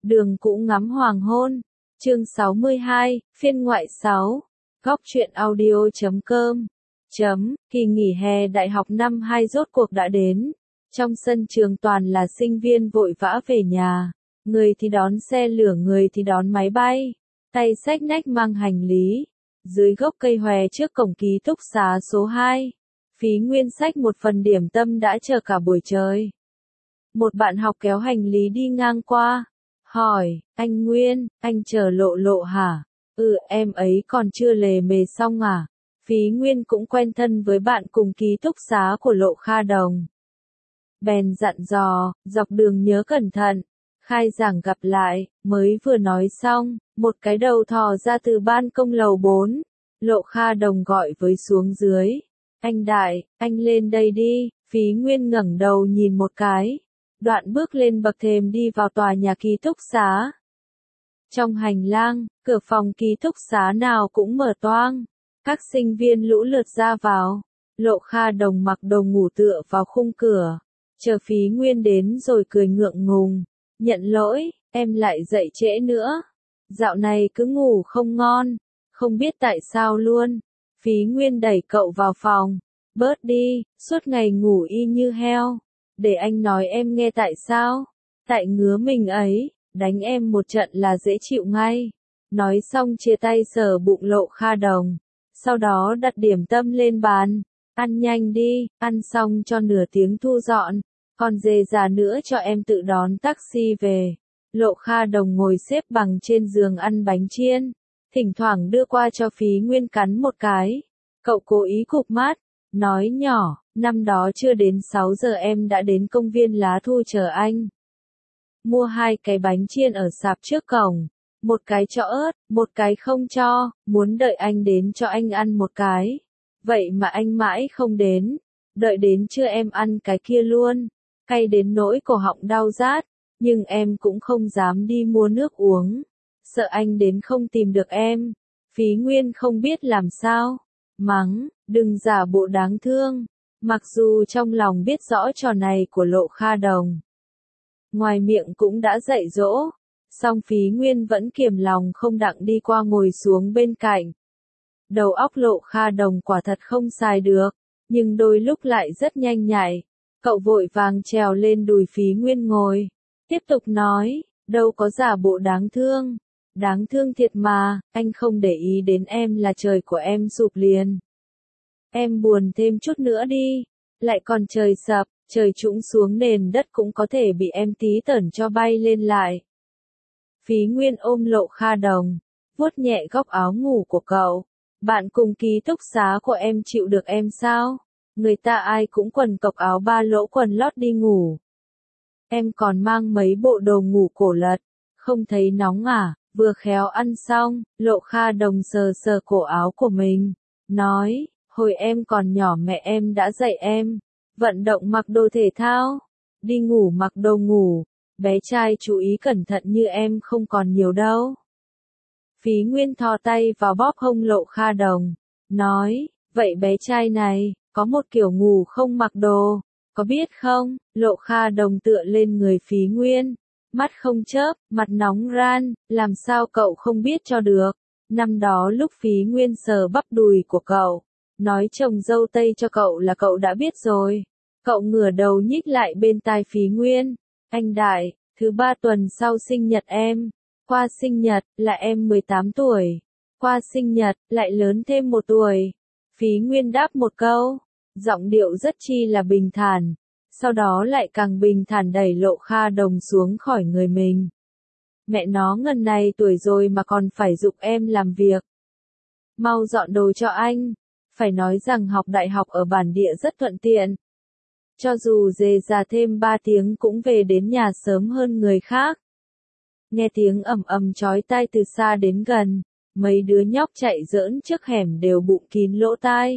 Đường cũ ngắm hoàng hôn. Chương 62, phiên ngoại 6. Góc truyện audio.com. Kỳ nghỉ hè đại học năm 2 rốt cuộc đã đến. Trong sân trường toàn là sinh viên vội vã về nhà. Người thì đón xe lửa, người thì đón máy bay. Tay xách nách mang hành lý. Dưới gốc cây hòe trước cổng ký túc xá số 2. Phí Nguyên xách một phần điểm tâm đã chờ cả buổi trời. Một bạn học kéo hành lý đi ngang qua. Hỏi, anh Nguyên, anh chờ Lộ Lộ hả? Em ấy còn chưa lề mề xong à? Phí Nguyên cũng quen thân với bạn cùng ký túc xá của Lộ Kha Đồng. Bèn dặn dò, dọc đường nhớ cẩn thận. Khai giảng gặp lại, mới vừa nói xong, một cái đầu thò ra từ ban công lầu 4. Lộ Kha Đồng gọi với xuống dưới. Anh Đại, anh lên đây đi. Phí Nguyên ngẩng đầu nhìn một cái. Đoạn bước lên bậc thềm đi vào tòa nhà ký túc xá. Trong hành lang, cửa phòng ký túc xá nào cũng mở toang. Các sinh viên lũ lượt ra vào. Lộ Kha Đồng mặc đồ ngủ tựa vào khung cửa. Chờ Phí Nguyên đến rồi cười ngượng ngùng. Nhận lỗi, em lại dậy trễ nữa. Dạo này cứ ngủ không ngon. Không biết tại sao luôn. Phí Nguyên đẩy cậu vào phòng. Bớt đi, suốt ngày ngủ y như heo. Để anh nói em nghe tại sao. Tại ngứa mình ấy, đánh em một trận là dễ chịu ngay. Nói xong chia tay sờ bụng Lộ Kha Đồng. Sau đó đặt điểm tâm lên bàn. Ăn nhanh đi, ăn xong cho nửa tiếng thu dọn. Còn dề già nữa cho em tự đón taxi về. Lộ Kha Đồng ngồi xếp bằng trên giường ăn bánh chiên. Thỉnh thoảng đưa qua cho Phí Nguyên cắn một cái. Cậu cố ý cụp mắt. Nói nhỏ, năm đó chưa đến 6 giờ em đã đến công viên Lá Thu chờ anh. Mua 2 cái bánh chiên ở sạp trước cổng. Một cái cho ớt, một cái không cho, muốn đợi anh đến cho anh ăn một cái. Vậy mà anh mãi không đến. Đợi đến trưa em ăn cái kia luôn. Cay đến nỗi cổ họng đau rát. Nhưng em cũng không dám đi mua nước uống. Sợ anh đến không tìm được em. Phí Nguyên không biết làm sao. Mắng, đừng giả bộ đáng thương. Mặc dù trong lòng biết rõ trò này của Lộ Kha Đồng. Ngoài miệng cũng đã dạy dỗ. Song Phí Nguyên vẫn kiềm lòng không đặng đi qua ngồi xuống bên cạnh. Đầu óc Lộ Kha Đồng quả thật không xài được. Nhưng đôi lúc lại rất nhanh nhạy. Cậu vội vàng trèo lên đùi Phí Nguyên ngồi. Tiếp tục nói, đâu có giả bộ đáng thương. Đáng thương thiệt mà, anh không để ý đến em là trời của em sụp liền. Em buồn thêm chút nữa đi. Lại còn trời sập, trời trũng xuống nền đất cũng có thể bị em tí tởn cho bay lên lại. Phí Nguyên ôm Lộ Kha Đồng, vuốt nhẹ góc áo ngủ của cậu. Bạn cùng ký túc xá của em chịu được em sao? Người ta ai cũng quần cộc áo 3 lỗ quần lót đi ngủ. Em còn mang mấy bộ đồ ngủ cổ lật, không thấy nóng à? Vừa khéo ăn xong, Lộ Kha Đồng sờ sờ cổ áo của mình. Nói, hồi em còn nhỏ mẹ em đã dạy em. Vận động mặc đồ thể thao. Đi ngủ mặc đồ ngủ. Bé trai chú ý cẩn thận như em không còn nhiều đâu. Phí Nguyên thò tay vào bóp hông Lộ Kha Đồng. Nói, vậy bé trai này, có một kiểu ngủ không mặc đồ. Có biết không? Lộ Kha Đồng tựa lên người Phí Nguyên. Mắt không chớp, mặt nóng ran, làm sao cậu không biết cho được. Năm đó lúc Phí Nguyên sờ bắp đùi của cậu, nói chồng dâu tây cho cậu là cậu đã biết rồi. Cậu ngửa đầu nhích lại bên tai Phí Nguyên. Anh Đại, thứ 3 tuần sau sinh nhật em. Qua sinh nhật, là em 18 tuổi. Qua sinh nhật, lại lớn thêm 1 tuổi. Phí Nguyên đáp một câu. Giọng điệu rất chi là bình thản. Sau đó lại càng bình thản đẩy Lộ Kha Đồng xuống khỏi người mình. Mẹ nó ngần này tuổi rồi mà còn phải giục em làm việc. Mau dọn đồ cho anh. Phải nói rằng học đại học ở bản địa rất thuận tiện. Cho dù dề già thêm 3 tiếng cũng về đến nhà sớm hơn người khác. Nghe tiếng ầm ầm chói tai từ xa đến gần. Mấy đứa nhóc chạy giỡn trước hẻm đều bụng kín lỗ tai.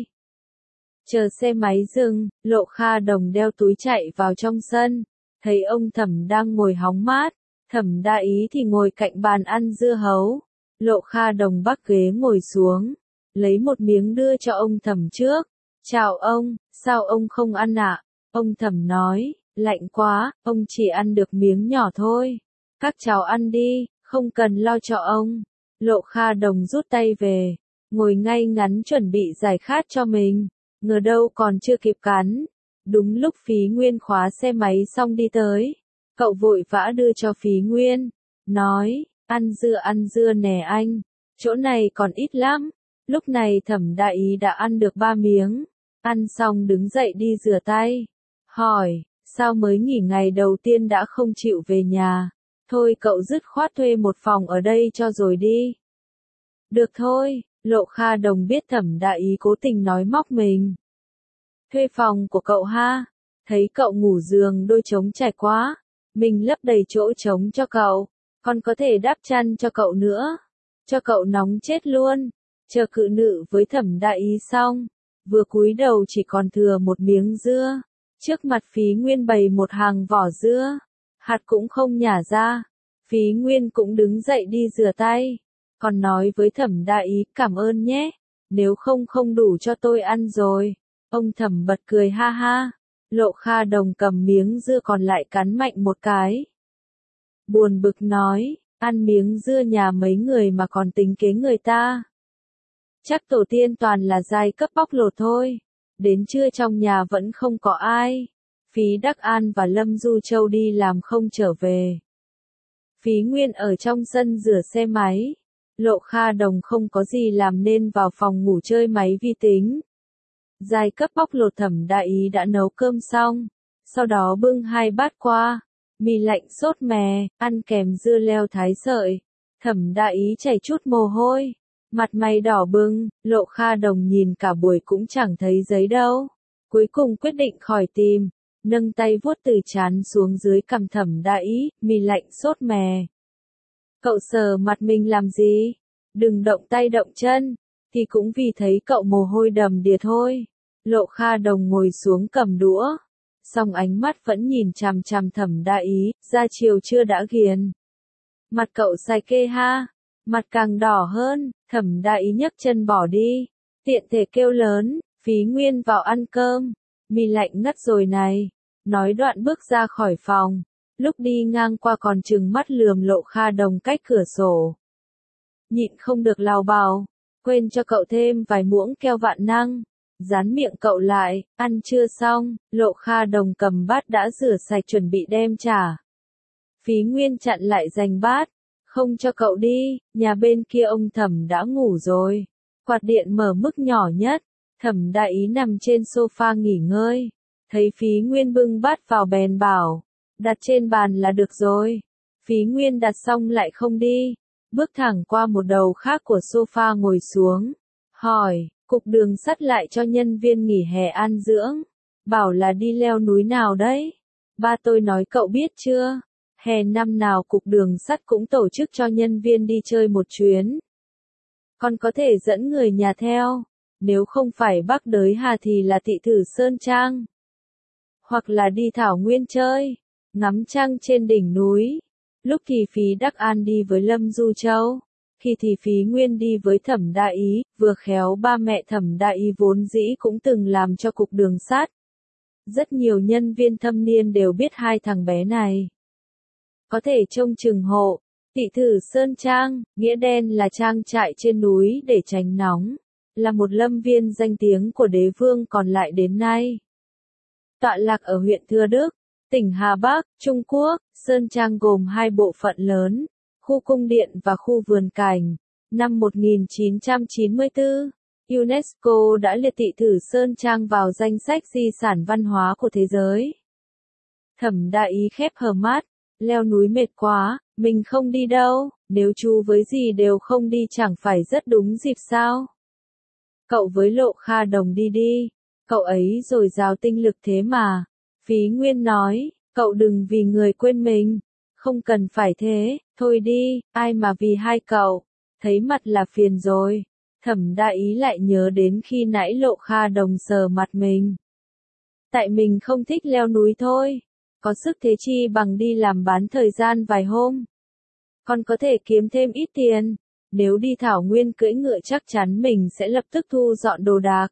Chờ xe máy dừng, Lộ Kha Đồng đeo túi chạy vào trong sân. Thấy ông Thẩm đang ngồi hóng mát. Thẩm Đa Ý thì ngồi cạnh bàn ăn dưa hấu. Lộ Kha Đồng bắc ghế ngồi xuống. Lấy một miếng đưa cho ông Thẩm trước. Chào ông, sao ông không ăn ạ? Ông Thẩm nói, lạnh quá, ông chỉ ăn được miếng nhỏ thôi. Các cháu ăn đi, không cần lo cho ông. Lộ Kha Đồng rút tay về, ngồi ngay ngắn chuẩn bị giải khát cho mình, ngờ đâu còn chưa kịp cắn. Đúng lúc Phí Nguyên khóa xe máy xong đi tới, cậu vội vã đưa cho Phí Nguyên, nói, ăn dưa nè anh, chỗ này còn ít lắm. Lúc này Thẩm Đại Ý đã ăn được 3 miếng, ăn xong đứng dậy đi rửa tay, hỏi, sao mới nghỉ ngày đầu tiên đã không chịu về nhà, thôi cậu dứt khoát thuê một phòng ở đây cho rồi đi. Được thôi, Lộ Kha Đồng biết Thẩm Đại Ý cố tình nói móc mình. Thuê phòng của cậu ha, thấy cậu ngủ giường đôi trống trải quá, mình lấp đầy chỗ trống cho cậu, còn có thể đắp chăn cho cậu nữa, cho cậu nóng chết luôn. Chờ cự nữ với Thẩm Đại Ý xong, vừa cúi đầu chỉ còn thừa một miếng dưa, trước mặt Phí Nguyên bày một hàng vỏ dưa, hạt cũng không nhả ra. Phí Nguyên cũng đứng dậy đi rửa tay, còn nói với Thẩm Đại Ý cảm ơn nhé, nếu không đủ cho tôi ăn rồi. Ông Thẩm bật cười ha ha, Lộ Kha Đồng cầm miếng dưa còn lại cắn mạnh một cái. Buồn bực nói, ăn miếng dưa nhà mấy người mà còn tính kế người ta. Chắc tổ tiên toàn là giai cấp bóc lột thôi, đến trưa trong nhà vẫn không có ai. Phí Đắc An và Lâm Du Châu đi làm không trở về. Phí Nguyên ở trong sân rửa xe máy, Lộ Kha Đồng không có gì làm nên vào phòng ngủ chơi máy vi tính. Giai cấp bóc lột Thẩm Đại Ý đã nấu cơm xong, sau đó bưng 2 bát qua, mì lạnh sốt mè, ăn kèm dưa leo thái sợi. Thẩm Đại Ý chảy chút mồ hôi, mặt mày đỏ bừng, Lộ Kha Đồng nhìn cả buổi cũng chẳng thấy giấy đâu. Cuối cùng quyết định khỏi tìm, nâng tay vuốt từ trán xuống dưới cằm Thẩm Đại Ý, mì lạnh sốt mè. Cậu sờ mặt mình làm gì? Đừng động tay động chân, thì cũng vì thấy cậu mồ hôi đầm đìa thôi. Lộ Kha Đồng ngồi xuống cầm đũa, song ánh mắt vẫn nhìn chằm chằm Thẩm Đại Ý, ra chiều chưa đã ghiền. Mặt cậu sai kê ha, mặt càng đỏ hơn. Thẩm Đại Ý nhấc chân bỏ đi, tiện thể kêu lớn, Phí Nguyên vào ăn cơm, mì lạnh ngất rồi này. Nói đoạn bước ra khỏi phòng, lúc đi ngang qua còn trừng mắt lườm Lộ Kha Đồng cách cửa sổ. Nhịn không được lào bào, quên cho cậu thêm vài muỗng keo vạn năng, dán miệng cậu lại, ăn chưa xong. Lộ Kha Đồng cầm bát đã rửa sạch chuẩn bị đem trả. Phí Nguyên chặn lại giành bát, không cho cậu đi, nhà bên kia ông Thẩm đã ngủ rồi. Quạt điện mở mức nhỏ nhất, Thẩm Đại Ý nằm trên sofa nghỉ ngơi, thấy Phí Nguyên bưng bát vào bèn bảo, đặt trên bàn là được rồi. Phí Nguyên đặt xong lại không đi, bước thẳng qua một đầu khác của sofa ngồi xuống, hỏi, cục đường sắt lại cho nhân viên nghỉ hè an dưỡng, bảo là đi leo núi nào đấy? Ba tôi nói cậu biết chưa, hè năm nào cục đường sắt cũng tổ chức cho nhân viên đi chơi một chuyến. Còn có thể dẫn người nhà theo, nếu không phải Bắc Đới Hà thì là Tị Thử Sơn Trang. Hoặc là đi Thảo Nguyên chơi, ngắm trăng trên đỉnh núi. Lúc thì Phí Đắc An đi với Lâm Du Châu, khi thì Phí Nguyên đi với Thẩm Đại Ý, vừa khéo ba mẹ Thẩm Đại Ý vốn dĩ cũng từng làm cho cục đường sắt. Rất nhiều nhân viên thâm niên đều biết hai thằng bé này. Có thể trông chừng hộ. Tị Thử Sơn Trang, nghĩa đen là trang trại trên núi để tránh nóng, là một lâm viên danh tiếng của đế vương còn lại đến nay. Tọa lạc ở huyện Thừa Đức, tỉnh Hà Bắc, Trung Quốc. Sơn Trang gồm 2 bộ phận lớn, khu cung điện và khu vườn cảnh. Năm 1994, UNESCO đã liệt Tị Thử Sơn Trang vào danh sách di sản văn hóa của thế giới. Thẩm Đại Ý khép hờ mắt, leo núi mệt quá, mình không đi đâu, nếu chú với dì đều không đi chẳng phải rất đúng dịp sao? Cậu với Lộ Kha Đồng đi đi, cậu ấy dồi dào tinh lực thế mà. Phí Nguyên nói, cậu đừng vì người quên mình, không cần phải thế, thôi đi, ai mà vì hai cậu, thấy mặt là phiền rồi. Thẩm Đại Ý lại nhớ đến khi nãy Lộ Kha Đồng sờ mặt mình. Tại mình không thích leo núi thôi, có sức thế chi bằng đi làm bán thời gian vài hôm. Còn có thể kiếm thêm ít tiền, nếu đi Thảo Nguyên cưỡi ngựa chắc chắn mình sẽ lập tức thu dọn đồ đạc.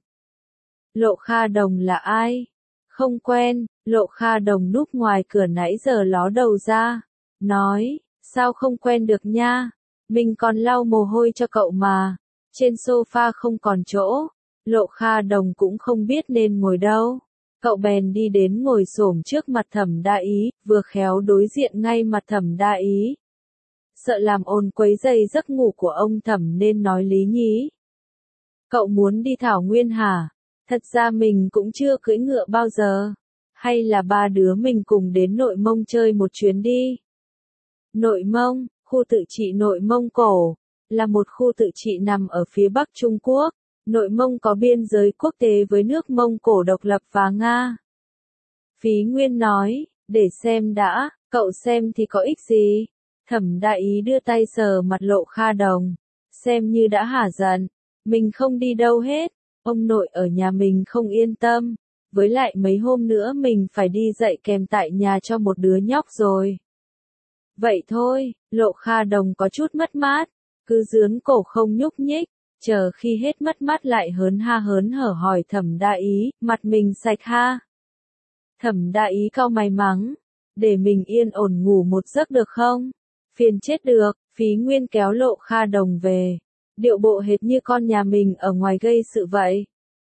Lộ Kha Đồng là ai? Không quen. Lộ Kha Đồng núp ngoài cửa nãy giờ ló đầu ra, nói, Sao không quen được nha? Mình còn lau mồ hôi cho cậu mà. Trên sofa không còn chỗ. Lộ Kha Đồng cũng không biết nên ngồi đâu. Cậu bèn đi đến ngồi xổm trước mặt Thẩm Đa Ý, vừa khéo đối diện ngay mặt Thẩm Đa Ý. Sợ làm ồn quấy rầy giấc ngủ của ông Thẩm nên nói lý nhí. Cậu muốn đi Thảo Nguyên hả? Thật ra mình cũng chưa cưỡi ngựa bao giờ. Hay là ba đứa mình cùng đến Nội Mông chơi một chuyến đi? Nội Mông, khu tự trị Nội Mông Cổ, là một khu tự trị nằm ở phía Bắc Trung Quốc. Nội Mông có biên giới quốc tế với nước Mông Cổ độc lập và Nga. Phí Nguyên nói, để xem đã, cậu xem thì có ích gì? Thẩm Đa Ý đưa tay sờ mặt Lộ Kha Đồng, xem như đã hả giận. Mình không đi đâu hết, ông nội ở nhà mình không yên tâm, với lại mấy hôm nữa mình phải đi dạy kèm tại nhà cho một đứa nhóc rồi. Vậy thôi, Lộ Kha Đồng có chút mất mát, cứ dướn cổ không nhúc nhích, chờ khi hết mất mát lại hớn ha hớn hở hỏi Thẩm Đa Ý, mặt mình sạch ha. Thẩm Đa Ý cau mày mắng, để mình yên ổn ngủ một giấc được không? Phiền chết được, Phí Nguyên kéo Lộ Kha Đồng về, điệu bộ hệt như con nhà mình ở ngoài gây sự vậy.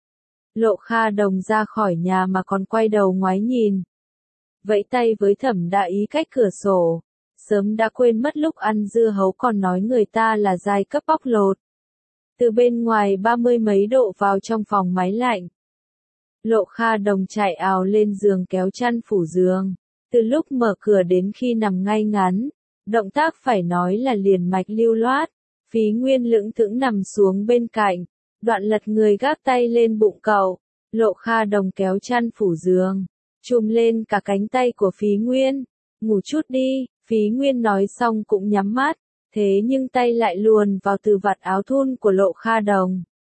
Lộ Kha Đồng ra khỏi nhà mà còn quay đầu ngoái nhìn. Vẫy tay với Thẩm Đa Ý cách cửa sổ, sớm đã quên mất lúc ăn dưa hấu còn nói người ta là giai cấp bóc lột. Từ bên ngoài 30 mấy độ vào trong phòng máy lạnh. Lộ Kha Đồng chạy ào lên giường kéo chăn phủ giường. Từ lúc mở cửa đến khi nằm ngay ngắn, động tác phải nói là liền mạch lưu loát. Phí Nguyên lững thững nằm xuống bên cạnh, đoạn lật người gác tay lên bụng cậu. Lộ Kha Đồng kéo chăn phủ giường, chùm lên cả cánh tay của Phí Nguyên. Ngủ chút đi, Phí Nguyên nói xong cũng nhắm mắt, thế nhưng tay lại luồn vào từ vạt áo thun của Lộ Kha Đồng.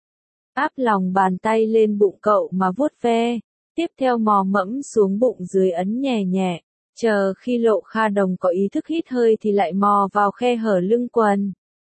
Áp lòng bàn tay lên bụng cậu mà vuốt ve, tiếp theo mò mẫm xuống bụng dưới ấn nhẹ nhẹ, chờ khi Lộ Kha Đồng có ý thức hít hơi thì lại mò vào khe hở lưng quần.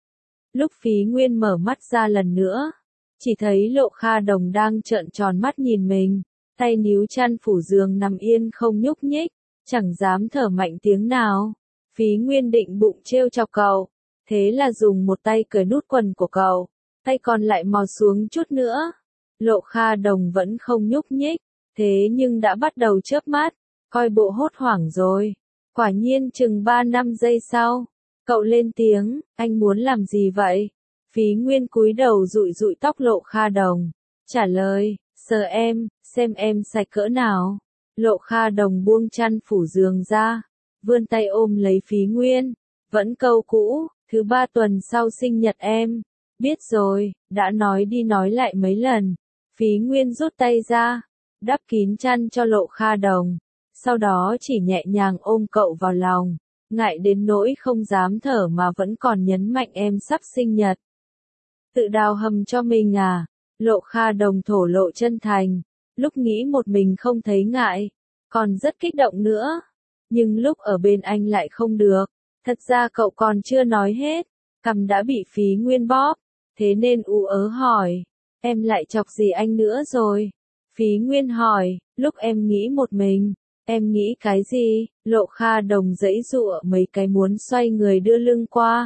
Lúc Phí Nguyên mở mắt ra lần nữa, chỉ thấy Lộ Kha Đồng đang trợn tròn mắt nhìn mình, tay níu chăn phủ giường nằm yên không nhúc nhích, chẳng dám thở mạnh tiếng nào. Phí Nguyên định bụng trêu chọc cậu, thế là dùng một tay cởi nút quần của cậu, tay còn lại mò xuống chút nữa. Lộ Kha Đồng vẫn không nhúc nhích, thế nhưng đã bắt đầu chớp mắt, coi bộ hốt hoảng rồi. Quả nhiên chừng 3-5 giây sau, cậu lên tiếng, anh muốn làm gì vậy? Phí Nguyên cúi đầu dụi dụi tóc Lộ Kha Đồng, trả lời, sờ em, xem em sạch cỡ nào. Lộ Kha Đồng buông chăn phủ giường ra, vươn tay ôm lấy Phí Nguyên, vẫn câu cũ, thứ 3 tuần sau sinh nhật em. Biết rồi, đã nói đi nói lại mấy lần. Phí Nguyên rút tay ra, đắp kín chăn cho Lộ Kha Đồng, sau đó chỉ nhẹ nhàng ôm cậu vào lòng, ngại đến nỗi không dám thở mà vẫn còn nhấn mạnh em sắp sinh nhật. Tự đào hầm cho mình à? Lộ Kha Đồng thổ lộ chân thành, lúc nghĩ một mình không thấy ngại, còn rất kích động nữa. Nhưng lúc ở bên anh lại không được, thật ra cậu còn chưa nói hết, cằm đã bị Phí Nguyên bóp, thế nên ú ớ hỏi, em lại chọc gì anh nữa rồi? Phí Nguyên hỏi, lúc em nghĩ một mình, em nghĩ cái gì? Lộ Kha Đồng giãy giụa mấy cái muốn xoay người đưa lưng qua,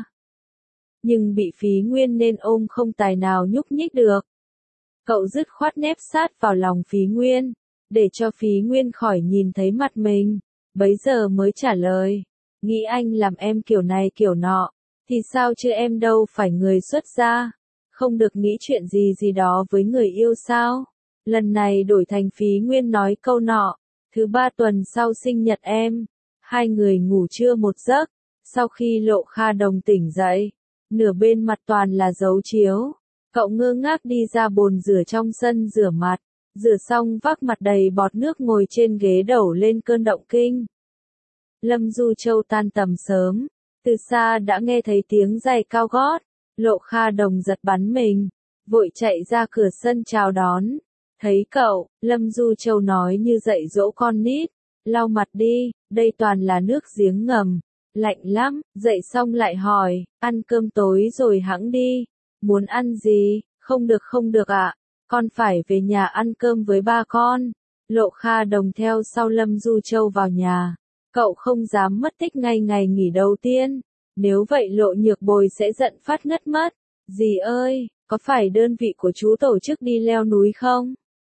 nhưng bị Phí Nguyên nên ôm không tài nào nhúc nhích được. Cậu dứt khoát nép sát vào lòng Phí Nguyên, để cho Phí Nguyên khỏi nhìn thấy mặt mình, bấy giờ mới trả lời, nghĩ anh làm em kiểu này kiểu nọ, thì sao chứ em đâu phải người xuất gia, không được nghĩ chuyện gì gì đó với người yêu sao? Lần này đổi thành Phí Nguyên nói câu nọ, thứ 3 tuần sau sinh nhật em. Hai người ngủ trưa một giấc, sau khi Lộ Kha Đồng tỉnh dậy, nửa bên mặt toàn là dấu chiếu. Cậu ngơ ngác đi ra bồn rửa trong sân rửa mặt, rửa xong vác mặt đầy bọt nước ngồi trên ghế đẩu lên cơn động kinh. Lâm Du Châu tan tầm sớm, từ xa đã nghe thấy tiếng giày cao gót, Lộ Kha Đồng giật bắn mình, vội chạy ra cửa sân chào đón. Thấy cậu, Lâm Du Châu nói như dạy dỗ con nít, lau mặt đi, đây toàn là nước giếng ngầm, lạnh lắm. Dậy xong lại hỏi, ăn cơm tối rồi hẵng đi. Muốn ăn gì? Không được ạ, con phải về nhà ăn cơm với ba con. Lộ Kha Đồng theo sau Lâm Du Châu vào nhà, cậu không dám mất tích ngay ngày nghỉ đầu tiên, Nếu vậy Lộ Nhược Bồi sẽ giận phát ngất mất. Dì ơi, có phải đơn vị của chú tổ chức đi leo núi không?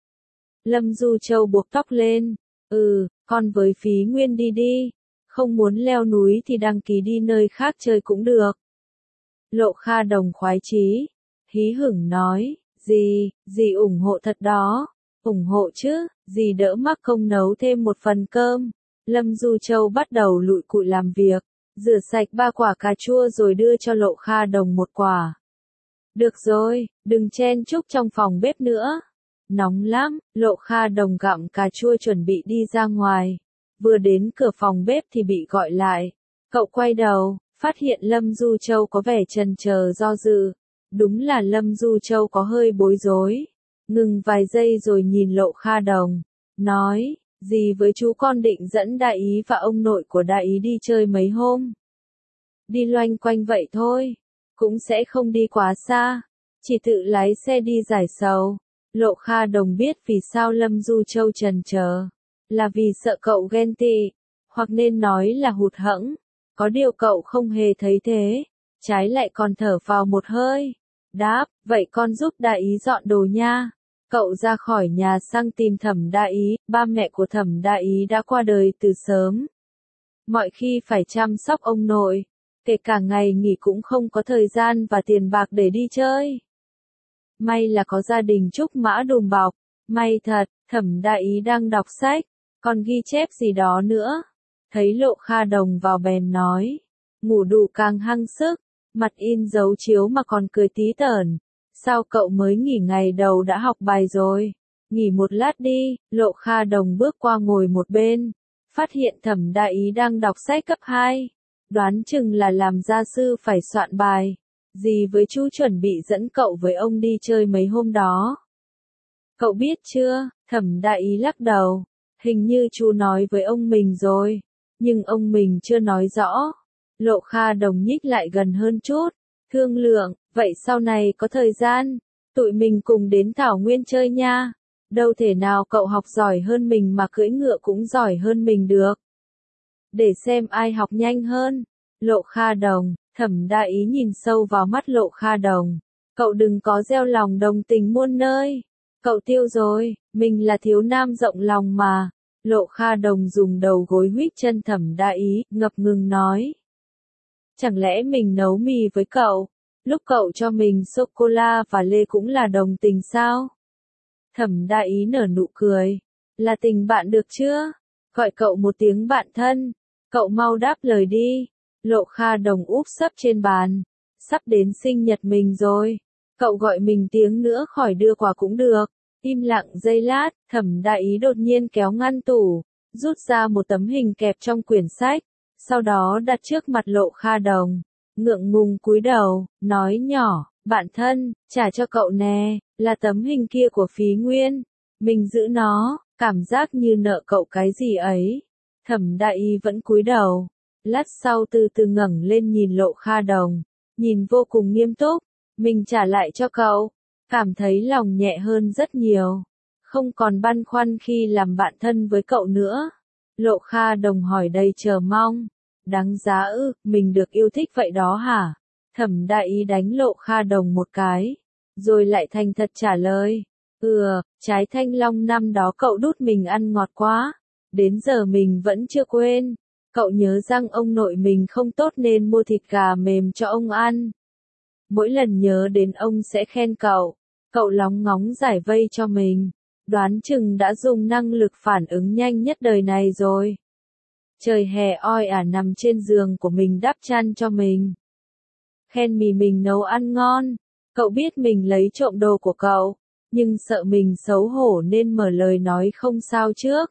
Lâm Du Châu buộc tóc lên. Con với Phí Nguyên đi đi. Không muốn leo núi thì đăng ký đi nơi khác chơi cũng được. Lộ Kha Đồng khoái chí, hí hửng nói, dì ủng hộ thật đó. Ủng hộ chứ, dì đỡ mắc công nấu thêm một phần cơm. Lâm Du Châu bắt đầu lụi cụi làm việc, rửa sạch 3 quả cà chua rồi đưa cho Lộ Kha Đồng 1 quả. Được rồi, đừng chen chúc trong phòng bếp nữa. Nóng lắm, Lộ Kha Đồng gặm cà chua chuẩn bị đi ra ngoài. Vừa đến cửa phòng bếp thì bị gọi lại. Cậu quay đầu, phát hiện Lâm Du Châu có vẻ chần chờ do dự. Đúng là Lâm Du Châu có hơi bối rối. Ngừng vài giây rồi nhìn Lộ Kha Đồng, nói, dì với chú con định dẫn đại ý và ông nội của đại ý đi chơi mấy hôm. Đi loanh quanh vậy thôi, cũng sẽ không đi quá xa, chỉ tự lái xe đi giải sầu. Lộ Kha Đồng biết vì sao Lâm Du Châu chần chờ, là vì sợ cậu ghen tị, hoặc nên nói là hụt hẫng. Có điều cậu không hề thấy thế, trái lại còn thở vào một hơi. Đáp, vậy con giúp đại ý dọn đồ nha. Cậu ra khỏi nhà sang tìm Thẩm đại ý, ba mẹ của Thẩm đại ý đã qua đời từ sớm. Mọi khi phải chăm sóc ông nội, kể cả ngày nghỉ cũng không có thời gian và tiền bạc để đi chơi. May là có gia đình Trúc Mã đùm bọc, may thật, Thẩm đại ý đang đọc sách, còn ghi chép gì đó nữa. Thấy Lộ Kha Đồng vào bèn nói, ngủ đủ càng hăng sức, mặt in dấu chiếu mà còn cười tí tởn. Sao cậu mới nghỉ ngày đầu đã học bài rồi? Nghỉ một lát đi. Lộ Kha Đồng bước qua ngồi một bên, phát hiện Thẩm đại ý đang đọc sách cấp 2. Đoán chừng là làm gia sư phải soạn bài. Dì với chú chuẩn bị dẫn cậu với ông đi chơi mấy hôm đó. Cậu biết chưa? Thẩm đại ý lắc đầu. Hình như chú nói với ông mình rồi, nhưng ông mình chưa nói rõ. Lộ Kha Đồng nhích lại gần hơn chút, thương lượng, vậy sau này có thời gian, tụi mình cùng đến Thảo Nguyên chơi nha. Đâu thể nào cậu học giỏi hơn mình mà cưỡi ngựa cũng giỏi hơn mình được. Để xem ai học nhanh hơn. Lộ Kha Đồng, Thẩm đại ý nhìn sâu vào mắt Lộ Kha Đồng. Cậu đừng có gieo lòng đồng tình muôn nơi. Cậu tiêu rồi, mình là thiếu nam rộng lòng mà. Lộ Kha Đồng dùng đầu gối huých chân Thẩm đại ý, ngập ngừng nói. Chẳng lẽ mình nấu mì với cậu, lúc cậu cho mình sô-cô-la và lê cũng là đồng tình sao? Thẩm đại ý nở nụ cười. Là tình bạn được chưa? Gọi cậu một tiếng bạn thân. Cậu mau đáp lời đi. Lộ Kha Đồng úp sấp trên bàn. Sắp đến sinh nhật mình rồi. Cậu gọi mình tiếng nữa khỏi đưa quà cũng được. Im lặng giây lát, Thẩm đại ý đột nhiên kéo ngăn tủ, rút ra một tấm hình kẹp trong quyển sách. Sau đó đặt trước mặt Lộ Kha Đồng, ngượng ngùng cúi đầu, nói nhỏ, bạn thân, trả cho cậu nè, là tấm hình kia của Phí Nguyên. Mình giữ nó, cảm giác như nợ cậu cái gì ấy. Thẩm đại ý vẫn cúi đầu, lát sau từ từ ngẩng lên nhìn Lộ Kha Đồng, nhìn vô cùng nghiêm túc, mình trả lại cho cậu, cảm thấy lòng nhẹ hơn rất nhiều, không còn băn khoăn khi làm bạn thân với cậu nữa. Lộ Kha Đồng hỏi đầy chờ mong. Đáng giá ư, mình được yêu thích vậy đó hả? Thẩm đại ý đánh Lộ Kha Đồng một cái, rồi lại thành thật trả lời. Trái thanh long năm đó cậu đút mình ăn ngọt quá, đến giờ mình vẫn chưa quên. Cậu nhớ rằng ông nội mình không tốt nên mua thịt gà mềm cho ông ăn. Mỗi lần nhớ đến ông sẽ khen cậu lóng ngóng giải vây cho mình. Đoán chừng đã dùng năng lực phản ứng nhanh nhất đời này rồi. Trời hè oi ả nằm trên giường của mình đắp chăn cho mình. Khen mì mình nấu ăn ngon. Cậu biết mình lấy trộm đồ của cậu, nhưng sợ mình xấu hổ nên mở lời nói không sao trước.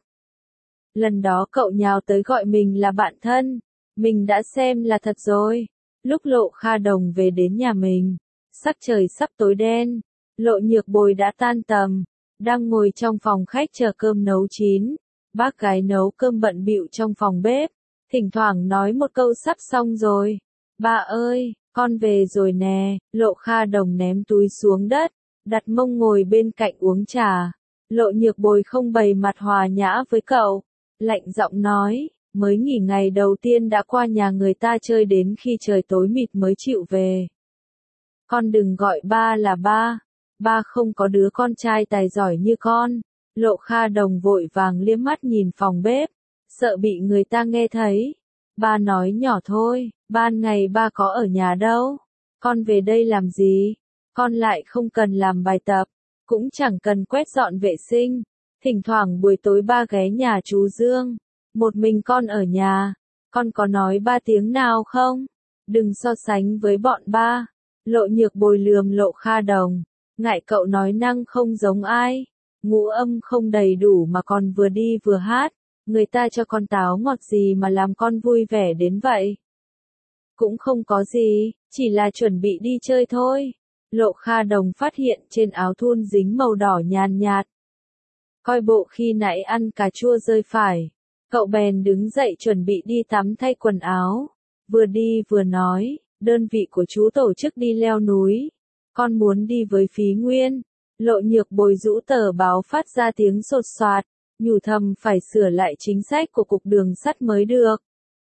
Lần đó cậu nhào tới gọi mình là bạn thân. Mình đã xem là thật rồi. Lúc Lộ Kha Đồng về đến nhà mình, sắc trời sắp tối đen. Lộ Nhược Bồi đã tan tầm, đang ngồi trong phòng khách chờ cơm nấu chín. Bác gái nấu cơm bận bịu trong phòng bếp, thỉnh thoảng nói một câu sắp xong rồi. Ba ơi, con về rồi nè. Lộ Kha Đồng ném túi xuống đất, đặt mông ngồi bên cạnh uống trà. Lộ Nhược Bồi không bày mặt hòa nhã với cậu, lạnh giọng nói, mới nghỉ ngày đầu tiên đã qua nhà người ta chơi đến khi trời tối mịt mới chịu về. Con đừng gọi ba là ba không có đứa con trai tài giỏi như con. Lộ Kha Đồng vội vàng liếc mắt nhìn phòng bếp, sợ bị người ta nghe thấy. Ba nói nhỏ thôi, ban ngày ba có ở nhà đâu. Con về đây làm gì? Con lại không cần làm bài tập, cũng chẳng cần quét dọn vệ sinh. Thỉnh thoảng buổi tối ba ghé nhà chú Dương. Một mình con ở nhà, con có nói ba tiếng nào không? Đừng so sánh với bọn ba. Lộ Nhược Bồi lườm Lộ Kha Đồng, ngại cậu nói năng không giống ai. Ngũ âm không đầy đủ mà còn vừa đi vừa hát. Người ta cho con táo ngọt gì mà làm con vui vẻ đến vậy? Cũng không có gì, chỉ là chuẩn bị đi chơi thôi. Lộ Kha Đồng phát hiện trên áo thun dính màu đỏ nhàn nhạt. Coi bộ khi nãy ăn cà chua rơi phải. Cậu bèn đứng dậy chuẩn bị đi tắm thay quần áo. Vừa đi vừa nói, đơn vị của chú tổ chức đi leo núi. Con muốn đi với Phí Nguyên. Lộ Nhược Bồi rũ tờ báo phát ra tiếng sột soạt, nhủ thầm phải sửa lại chính sách của cục đường sắt mới được.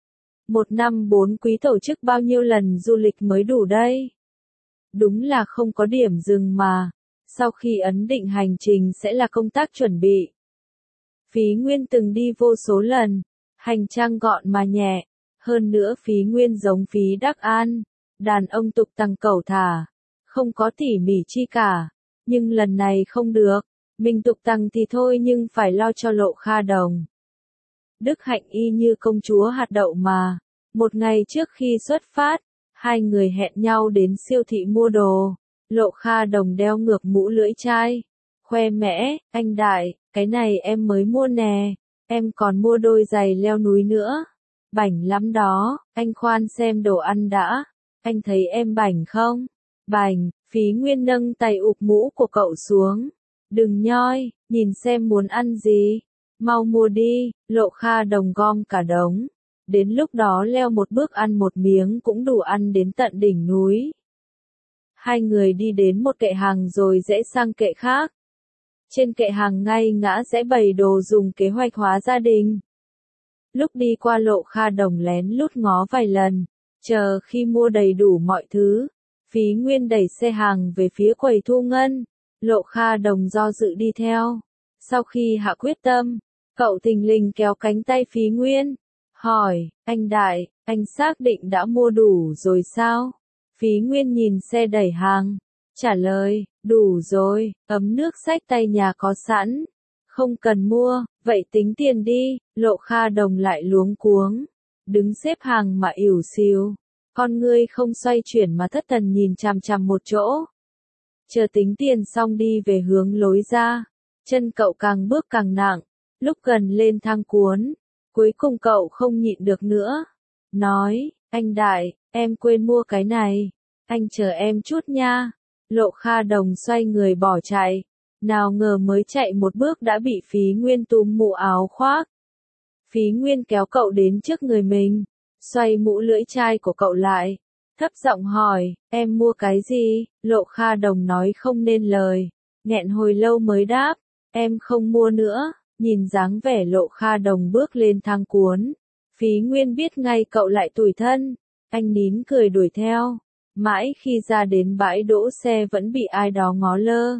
1 năm 4 quý tổ chức bao nhiêu lần du lịch mới đủ đây? Đúng là không có điểm dừng mà. Sau khi ấn định hành trình sẽ là công tác chuẩn bị. Phí Nguyên từng đi vô số lần, hành trang gọn mà nhẹ. Hơn nữa Phí Nguyên giống Phí Đắc An, đàn ông tục tằng cẩu thả, không có tỉ mỉ chi cả. Nhưng lần này không được, mình tục tằng thì thôi nhưng phải lo cho Lộ Kha Đồng. Đức Hạnh y như công chúa hạt đậu mà. Một ngày trước khi xuất phát, hai người hẹn nhau đến siêu thị mua đồ. Lộ Kha Đồng đeo ngược mũ lưỡi chai, khoe mẽ, anh Đại, cái này em mới mua nè, em còn mua đôi giày leo núi nữa. Bảnh lắm đó, anh khoan xem đồ ăn đã, anh thấy em bảnh không? Bảnh, Phí Nguyên nâng tay ụp mũ của cậu xuống. Đừng nhoi, nhìn xem muốn ăn gì. Mau mua đi, Lộ Kha Đồng gom cả đống. Đến lúc đó leo một bước ăn một miếng cũng đủ ăn đến tận đỉnh núi. Hai người đi đến một kệ hàng rồi rẽ sang kệ khác. Trên kệ hàng ngay ngã rẽ bày đồ dùng kế hoạch hóa gia đình. Lúc đi qua Lộ Kha Đồng lén lút ngó vài lần, chờ khi mua đầy đủ mọi thứ. Phí Nguyên đẩy xe hàng về phía quầy thu ngân. Lộ Kha Đồng do dự đi theo. Sau khi hạ quyết tâm, cậu thình lình kéo cánh tay Phí Nguyên. Hỏi, anh Đại, anh xác định đã mua đủ rồi sao? Phí Nguyên nhìn xe đẩy hàng. Trả lời, đủ rồi, ấm nước xách tay nhà có sẵn. Không cần mua, vậy tính tiền đi. Lộ Kha Đồng lại luống cuống. Đứng xếp hàng mà ỉu xìu. Con ngươi không xoay chuyển mà thất thần nhìn chằm chằm một chỗ. Chờ tính tiền xong đi về hướng lối ra. Chân cậu càng bước càng nặng. Lúc gần lên thang cuốn, cuối cùng cậu không nhịn được nữa. Nói, anh Đại, em quên mua cái này. Anh chờ em chút nha. Lộ Kha Đồng xoay người bỏ chạy. Nào ngờ mới chạy một bước đã bị Phí Nguyên túm mũ áo khoác. Phí Nguyên kéo cậu đến trước người mình, xoay mũ lưỡi chai của cậu lại, thấp giọng hỏi, em mua cái gì? Lộ Kha Đồng nói không nên lời, nghẹn hồi lâu mới đáp, em không mua nữa. Nhìn dáng vẻ Lộ Kha Đồng bước lên thang cuốn, Phí Nguyên biết ngay cậu lại tủi thân, anh nín cười đuổi theo, mãi khi ra đến bãi đỗ xe vẫn bị ai đó ngó lơ.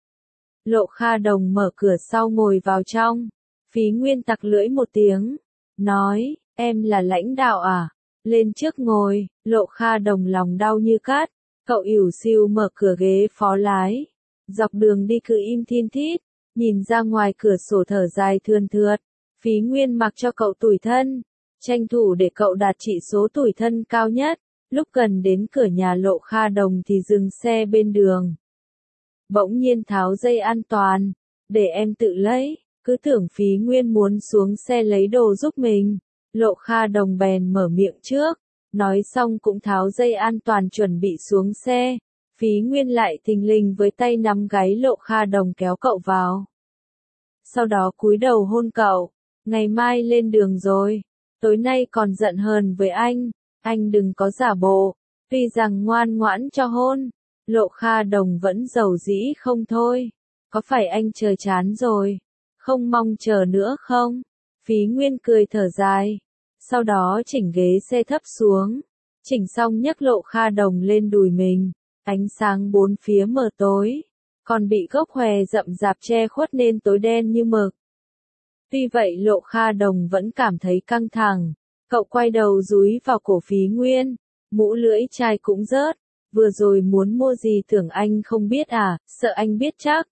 Lộ Kha Đồng mở cửa sau ngồi vào trong, Phí Nguyên tặc lưỡi một tiếng, nói, em là lãnh đạo à? Lên trước ngồi. Lộ Kha Đồng lòng đau như cát, cậu ỉu xìu mở cửa ghế phó lái. Dọc đường đi cứ im thin thít, nhìn ra ngoài cửa sổ thở dài thườn thượt. Phí Nguyên mặc cho cậu tủi thân, tranh thủ để cậu đạt chỉ số tủi thân cao nhất. Lúc gần đến cửa nhà Lộ Kha Đồng thì dừng xe bên đường. Bỗng nhiên tháo dây an toàn, để em tự lấy, cứ tưởng Phí Nguyên muốn xuống xe lấy đồ giúp mình. Lộ Kha Đồng bèn mở miệng trước, nói xong cũng tháo dây an toàn chuẩn bị xuống xe. Phí Nguyên lại thình lình với tay nắm gáy Lộ Kha Đồng kéo cậu vào. Sau đó cúi đầu hôn cậu, ngày mai lên đường rồi, tối nay còn giận hờn với anh đừng có giả bộ, tuy rằng ngoan ngoãn cho hôn. Lộ Kha Đồng vẫn giàu dĩ không thôi, có phải anh chờ chán rồi, không mong chờ nữa không? Phí Nguyên cười thở dài, sau đó chỉnh ghế xe thấp xuống. Chỉnh xong nhấc Lộ Kha Đồng lên đùi mình, ánh sáng bốn phía mờ tối, còn bị gốc hòe rậm rạp che khuất nên tối đen như mực. Tuy vậy Lộ Kha Đồng vẫn cảm thấy căng thẳng, cậu quay đầu dúi vào cổ Phí Nguyên, mũ lưỡi chai cũng rớt, vừa rồi muốn mua gì tưởng anh không biết à, sợ anh biết chắc.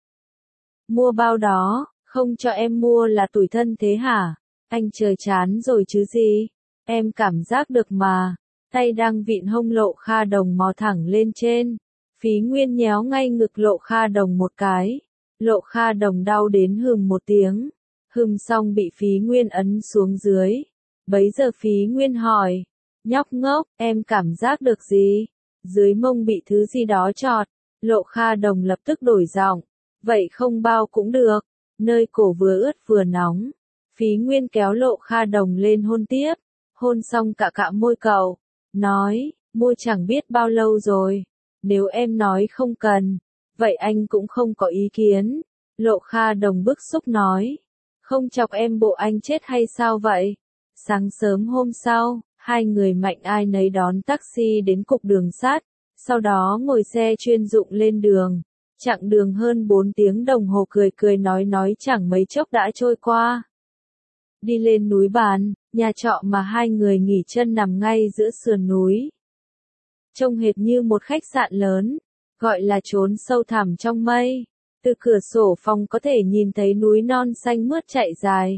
Mua bao đó, không cho em mua là tủi thân thế hả? Anh trời chán rồi chứ gì, em cảm giác được mà. Tay đang vịn hông Lộ Kha Đồng mò thẳng lên trên. Phí Nguyên nhéo ngay ngực Lộ Kha Đồng một cái. Lộ Kha Đồng đau đến hừm một tiếng. Hừm xong bị Phí Nguyên ấn xuống dưới. Bấy giờ Phí Nguyên hỏi. Nhóc ngốc, em cảm giác được gì? Dưới mông bị thứ gì đó chọt. Lộ Kha Đồng lập tức đổi giọng. Vậy không bao cũng được. Nơi cổ vừa ướt vừa nóng. Phí Nguyên kéo Lộ Kha Đồng lên hôn tiếp. Hôn xong cạ môi cậu. Nói, môi chẳng biết bao lâu rồi. Nếu em nói không cần, vậy anh cũng không có ý kiến. Lộ Kha Đồng bức xúc nói. Không chọc em bộ anh chết hay sao vậy? Sáng sớm hôm sau, hai người mạnh ai nấy đón taxi đến cục đường sắt. Sau đó ngồi xe chuyên dụng lên đường. Chặng đường hơn 4 tiếng đồng hồ cười nói chẳng mấy chốc đã trôi qua. Đi lên núi Bàn, nhà trọ mà hai người nghỉ chân nằm ngay giữa sườn núi. Trông hệt như một khách sạn lớn, gọi là chốn sâu thẳm trong mây. Từ cửa sổ phòng có thể nhìn thấy núi non xanh mướt chạy dài.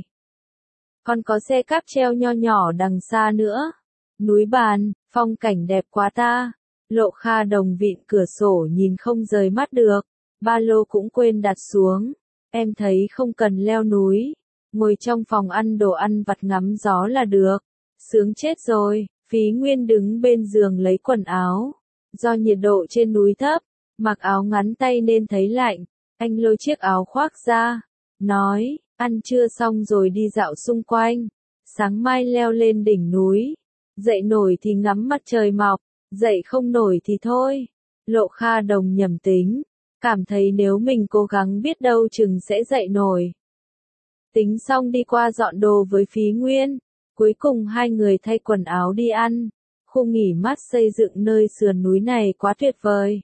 Còn có xe cáp treo nho nhỏ đằng xa nữa. Núi Bàn, phong cảnh đẹp quá ta. Lộ Kha Đồng vịn cửa sổ nhìn không rời mắt được. Ba lô cũng quên đặt xuống. Em thấy không cần leo núi. Ngồi trong phòng ăn đồ ăn vặt ngắm gió là được. Sướng chết rồi. Phí Nguyên đứng bên giường lấy quần áo. Do nhiệt độ trên núi thấp, mặc áo ngắn tay nên thấy lạnh. Anh lôi chiếc áo khoác ra. Nói, ăn trưa xong rồi đi dạo xung quanh. Sáng mai leo lên đỉnh núi. Dậy nổi thì ngắm mặt trời mọc. Dậy không nổi thì thôi. Lộ Kha Đồng nhầm tính. Cảm thấy nếu mình cố gắng biết đâu chừng sẽ dậy nổi. Tính xong đi qua dọn đồ với Phí Nguyên. Cuối cùng hai người thay quần áo đi ăn. Khu nghỉ mát xây dựng nơi sườn núi này quá tuyệt vời.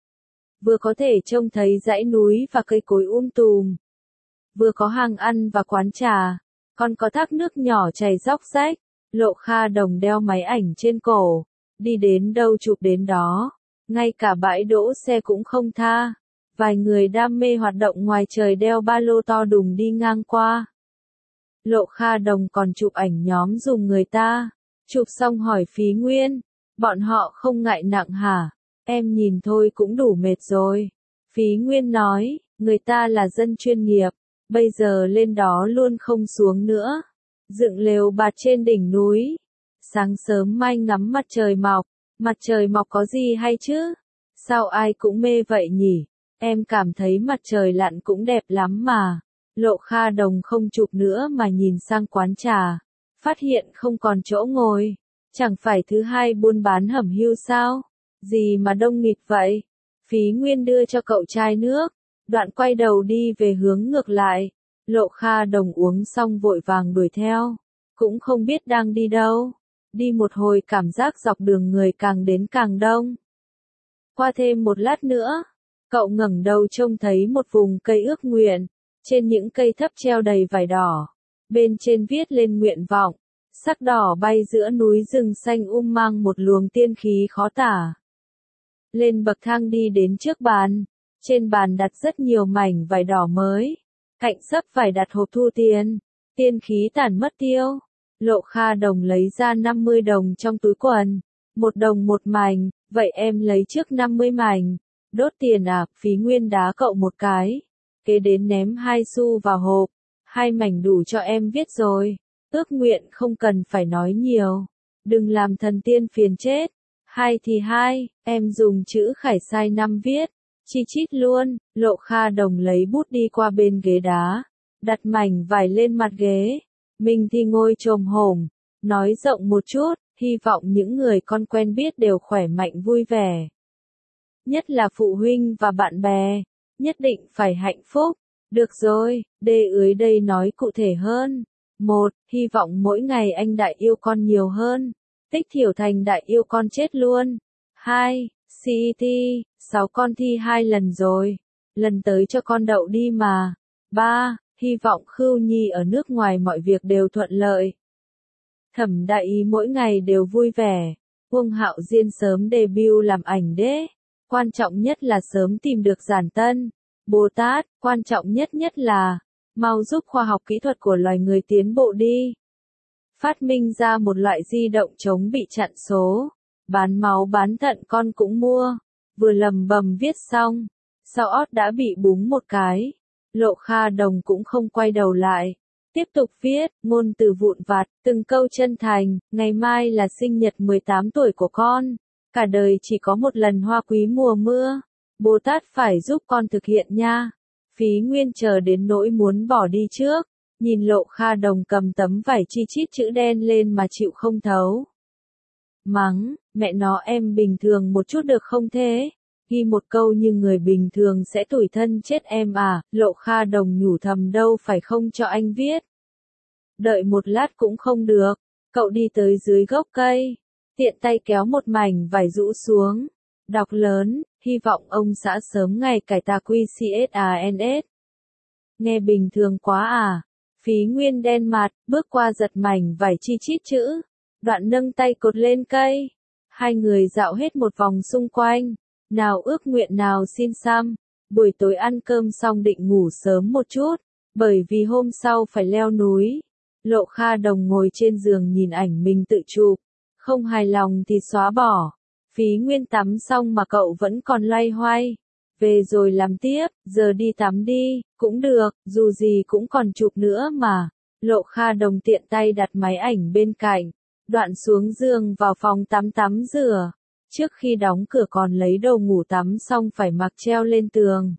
Vừa có thể trông thấy dãy núi và cây cối tùm. Vừa có hàng ăn và quán trà. Còn có thác nước nhỏ chảy róc rách. Lộ Kha Đồng đeo máy ảnh trên cổ. Đi đến đâu chụp đến đó. Ngay cả bãi đỗ xe cũng không tha. Vài người đam mê hoạt động ngoài trời đeo ba lô to đùng đi ngang qua. Lộ Kha Đồng còn chụp ảnh nhóm dùng người ta. Chụp xong hỏi Phí Nguyên. Bọn họ không ngại nặng hả? Em nhìn thôi cũng đủ mệt rồi. Phí Nguyên nói, người ta là dân chuyên nghiệp. Bây giờ lên đó luôn không xuống nữa. Dựng lều bạt trên đỉnh núi. Sáng sớm mai ngắm mặt trời mọc. Mặt trời mọc có gì hay chứ? Sao ai cũng mê vậy nhỉ? Em cảm thấy mặt trời lặn cũng đẹp lắm mà. Lộ Kha Đồng không chụp nữa mà nhìn sang quán trà. Phát hiện không còn chỗ ngồi. Chẳng phải thứ hai buôn bán hẩm hiu sao? Gì mà đông nghịt vậy? Phí Nguyên đưa cho cậu chai nước. Đoạn quay đầu đi về hướng ngược lại. Lộ Kha Đồng uống xong vội vàng đuổi theo. Cũng không biết đang đi đâu. Đi một hồi cảm giác dọc đường người càng đến càng đông. Qua thêm một lát nữa. Cậu ngẩng đầu trông thấy một vùng cây ước nguyện. Trên những cây thấp treo đầy vải đỏ. Bên trên viết lên nguyện vọng. Sắc đỏ bay giữa núi rừng xanh mang một luồng tiên khí khó tả. Lên bậc thang đi đến trước bàn. Trên bàn đặt rất nhiều mảnh vải đỏ mới. Cạnh sấp vải đặt hộp thu tiền. Tiên khí tản mất tiêu. Lộ Kha Đồng lấy ra 50 đồng trong túi quần. 1 đồng một mảnh, vậy em lấy trước 50 mảnh. Đốt tiền à? Phí Nguyên đá cậu một cái. Kế đến ném 2 xu vào hộp. 2 mảnh đủ cho em viết rồi. Ước nguyện không cần phải nói nhiều. Đừng làm thần tiên phiền chết. 2 thì 2, em dùng chữ khải sai 5 viết. Chi chít luôn. Lộ Kha Đồng lấy bút đi qua bên ghế đá. Đặt mảnh vải lên mặt ghế. Mình thì ngồi chồm hổm. Nói rộng một chút, hy vọng những người con quen biết đều khỏe mạnh vui vẻ. Nhất là phụ huynh và bạn bè. Nhất định phải hạnh phúc. Được rồi, đây nói cụ thể hơn. 1. Hy vọng mỗi ngày anh đại yêu con nhiều hơn. Tích Thiểu Thành đại yêu con chết luôn. 2. CET, 6 con thi 2 lần rồi. Lần tới cho con đậu đi mà. 3. Hy vọng Khưu Nhi ở nước ngoài mọi việc đều thuận lợi. Thẩm Đại Ý mỗi ngày đều vui vẻ. Uông Hạo Diên sớm debut làm ảnh đế. Quan trọng nhất là sớm tìm được Giản Tân. Bồ Tát, quan trọng nhất là mau giúp khoa học kỹ thuật của loài người tiến bộ đi. Phát minh ra một loại di động chống bị chặn số. Bán máu bán thận con cũng mua. Vừa lầm bầm viết xong, sau ót đã bị búng một cái. Lộ Kha Đồng cũng không quay đầu lại. Tiếp tục viết, ngôn từ vụn vặt, từng câu chân thành, ngày mai là sinh nhật 18 tuổi của con. Cả đời chỉ có một lần hoa quý mùa mưa. Bồ Tát phải giúp con thực hiện nha. Phí Nguyên chờ đến nỗi muốn bỏ đi trước. Nhìn Lộ Kha Đồng cầm tấm vải chi chít chữ đen lên mà chịu không thấu. Mắng, mẹ nó em bình thường một chút được không thế? Ghi một câu như người bình thường sẽ tủi thân chết em à, Lộ Kha Đồng nhủ thầm đâu phải không cho anh viết. Đợi một lát cũng không được, cậu đi tới dưới gốc cây, tiện tay kéo một mảnh vải rũ xuống. Đọc lớn, hy vọng ông xã sớm ngày cải tà quy CSANS. Nghe bình thường quá à, Phí Nguyên đen mặt, bước qua giật mảnh vải chi chít chữ, đoạn nâng tay cột lên cây. Hai người dạo hết một vòng xung quanh, nào ước nguyện nào xin xăm. Buổi tối ăn cơm xong định ngủ sớm một chút, bởi vì hôm sau phải leo núi. Lộ Kha Đồng ngồi trên giường nhìn ảnh mình tự chụp, không hài lòng thì xóa bỏ. Phí Nguyên tắm xong mà cậu vẫn còn loay hoay. Về rồi làm tiếp, giờ đi tắm đi, cũng được, dù gì cũng còn chụp nữa mà. Lộ Kha Đồng tiện tay đặt máy ảnh bên cạnh, đoạn xuống giường vào phòng tắm tắm rửa. Trước khi đóng cửa còn lấy đồ ngủ tắm xong phải mặc treo lên tường.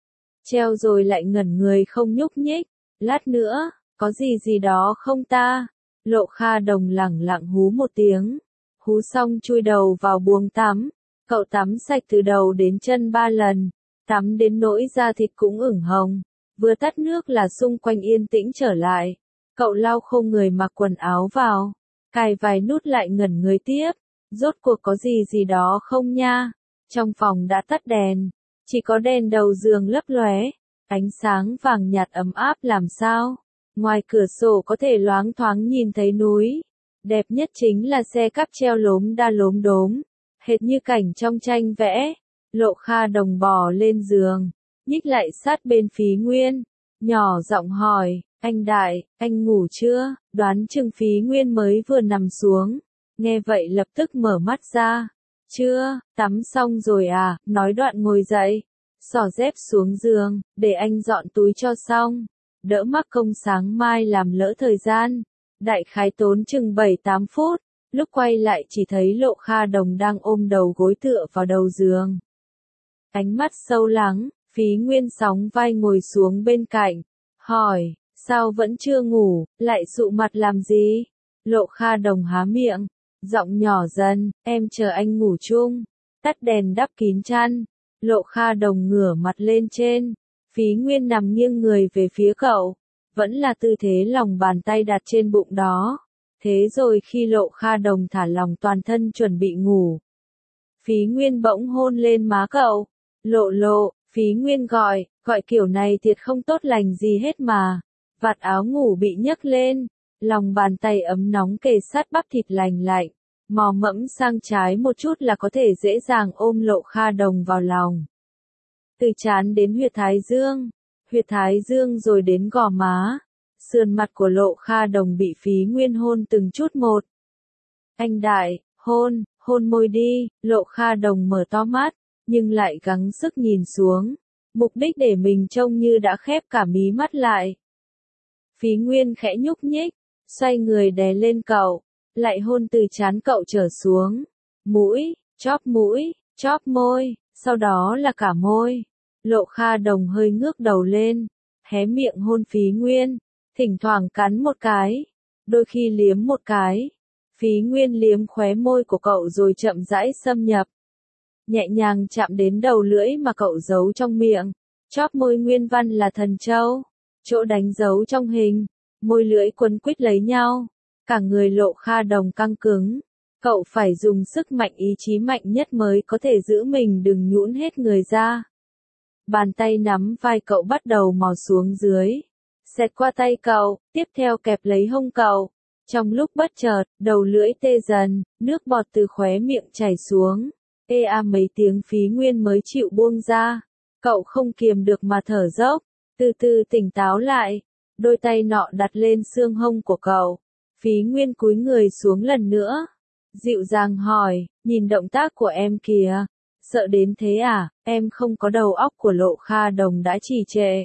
Treo rồi lại ngẩn người không nhúc nhích. Lát nữa, có gì đó không ta? Lộ Kha Đồng lẳng lặng hú một tiếng. Hú xong chui đầu vào buồng tắm. Cậu tắm sạch từ đầu đến chân 3 lần. Tắm đến nỗi da thịt cũng ửng hồng. Vừa tắt nước là xung quanh yên tĩnh trở lại. Cậu lau khô người mặc quần áo vào. Cài vài nút lại ngẩn người tiếp. Rốt cuộc có gì đó không nha? Trong phòng đã tắt đèn. Chỉ có đèn đầu giường lấp lóe. Ánh sáng vàng nhạt ấm áp làm sao? Ngoài cửa sổ có thể loáng thoáng nhìn thấy núi. Đẹp nhất chính là xe cắp treo lốm đa lốm đốm. Hệt như cảnh trong tranh vẽ. Lộ Kha Đồng bò lên giường, nhích lại sát bên Phí Nguyên, nhỏ giọng hỏi, anh Đại, anh ngủ chưa? Đoán chừng Phí Nguyên mới vừa nằm xuống, nghe vậy lập tức mở mắt ra. Chưa, tắm xong rồi à, nói đoạn ngồi dậy, xỏ dép xuống giường, để anh dọn túi cho xong, đỡ mắc công sáng mai làm lỡ thời gian. Đại khái tốn chừng 7-8 phút, lúc quay lại chỉ thấy Lộ Kha Đồng đang ôm đầu gối tựa vào đầu giường. Ánh mắt sâu lắng, Phí Nguyên sóng vai ngồi xuống bên cạnh, hỏi, sao vẫn chưa ngủ, lại sụ mặt làm gì? Lộ Kha Đồng há miệng, giọng nhỏ dần, em chờ anh ngủ chung, tắt đèn đắp kín chăn. Lộ Kha Đồng ngửa mặt lên trên, Phí Nguyên nằm nghiêng người về phía cậu, vẫn là tư thế lòng bàn tay đặt trên bụng đó. Thế rồi khi Lộ Kha Đồng thả lòng toàn thân chuẩn bị ngủ, Phí Nguyên bỗng hôn lên má cậu. Lộ, Phí Nguyên gọi kiểu này thiệt không tốt lành gì hết mà. Vạt áo ngủ bị nhấc lên, lòng bàn tay ấm nóng kề sát bắp thịt lành lạnh, mò mẫm sang trái một chút là có thể dễ dàng ôm Lộ Kha Đồng vào lòng. Từ trán đến huyệt thái dương rồi đến gò má, sườn mặt của Lộ Kha Đồng bị Phí Nguyên hôn từng chút một. Anh Đại, hôn môi đi. Lộ Kha Đồng mở to mắt, nhưng lại gắng sức nhìn xuống, mục đích để mình trông như đã khép cả mí mắt lại. Phí Nguyên khẽ nhúc nhích, xoay người đè lên cậu, lại hôn từ trán cậu trở xuống, mũi, chóp môi, sau đó là cả môi. Lộ Kha Đồng hơi ngước đầu lên, hé miệng hôn Phí Nguyên, thỉnh thoảng cắn một cái, đôi khi liếm một cái. Phí Nguyên liếm khóe môi của cậu rồi chậm rãi xâm nhập. Nhẹ nhàng chạm đến đầu lưỡi mà cậu giấu trong miệng. Chóp môi Nguyên văn là thần châu, chỗ đánh dấu trong hình. môi lưỡi quấn quýt lấy nhau, cả người Lộ Kha Đồng căng cứng. Cậu phải dùng sức mạnh ý chí mạnh nhất mới có thể giữ mình đừng nhũn hết người ra. Bàn tay nắm vai cậu bắt đầu mò xuống dưới, xẹt qua tay cậu, tiếp theo kẹp lấy hông cậu. Trong lúc bất chợt, đầu lưỡi tê dần, nước bọt từ khóe miệng chảy xuống. Ê a mấy tiếng Phí Nguyên mới chịu buông ra. Cậu không kiềm được mà thở dốc, từ từ tỉnh táo lại. Đôi tay nọ đặt lên xương hông của cậu. Phí Nguyên cúi người xuống lần nữa. Dịu dàng hỏi, nhìn động tác của em kìa. Sợ đến thế à, em không có đầu óc của Lộ Kha Đồng đã trì trệ.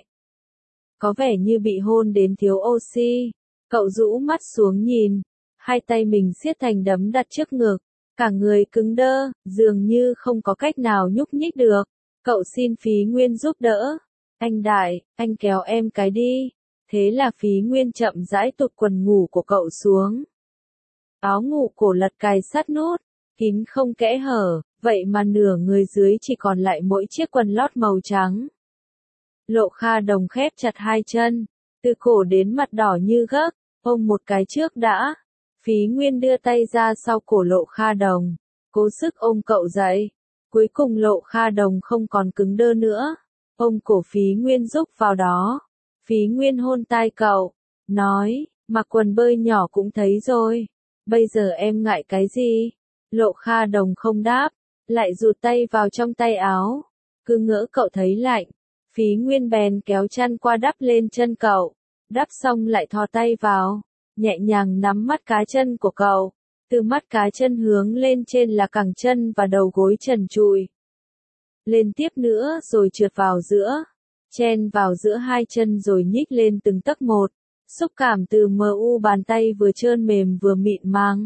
Có vẻ như bị hôn đến thiếu oxy. Cậu rũ mắt xuống nhìn, hai tay mình siết thành đấm đặt trước ngực, cả người cứng đơ, dường như không có cách nào nhúc nhích được. Cậu xin Phí Nguyên giúp đỡ. Anh Đại, anh kéo em cái đi. Thế là Phí Nguyên chậm rãi tụt quần ngủ của cậu xuống. Áo ngủ cổ lật cài sát nút, kín không kẽ hở, vậy mà nửa người dưới chỉ còn lại mỗi chiếc quần lót màu trắng. Lộ Kha Đồng khép chặt hai chân, từ cổ đến mặt đỏ như gấc, ôm một cái trước đã. Phí Nguyên đưa tay ra sau cổ Lộ Kha Đồng, cố sức ôm cậu dậy. Cuối cùng Lộ Kha Đồng không còn cứng đơ nữa, ôm cổ Phí Nguyên rúc vào đó. Phí Nguyên hôn tai cậu, nói, mặc quần bơi nhỏ cũng thấy rồi, bây giờ em ngại cái gì? Lộ Kha Đồng không đáp, lại rụt tay vào trong tay áo, cứ ngỡ cậu thấy lạnh. Phí Nguyên bèn kéo chăn qua đắp lên chân cậu, đắp xong lại thò tay vào, nhẹ nhàng nắm mắt cá chân của cậu, từ mắt cá chân hướng lên trên là cẳng chân và đầu gối trần trụi. Lên tiếp nữa rồi trượt vào giữa, chen vào giữa hai chân rồi nhích lên từng tấc một, xúc cảm từ bàn tay vừa trơn mềm vừa mịn màng.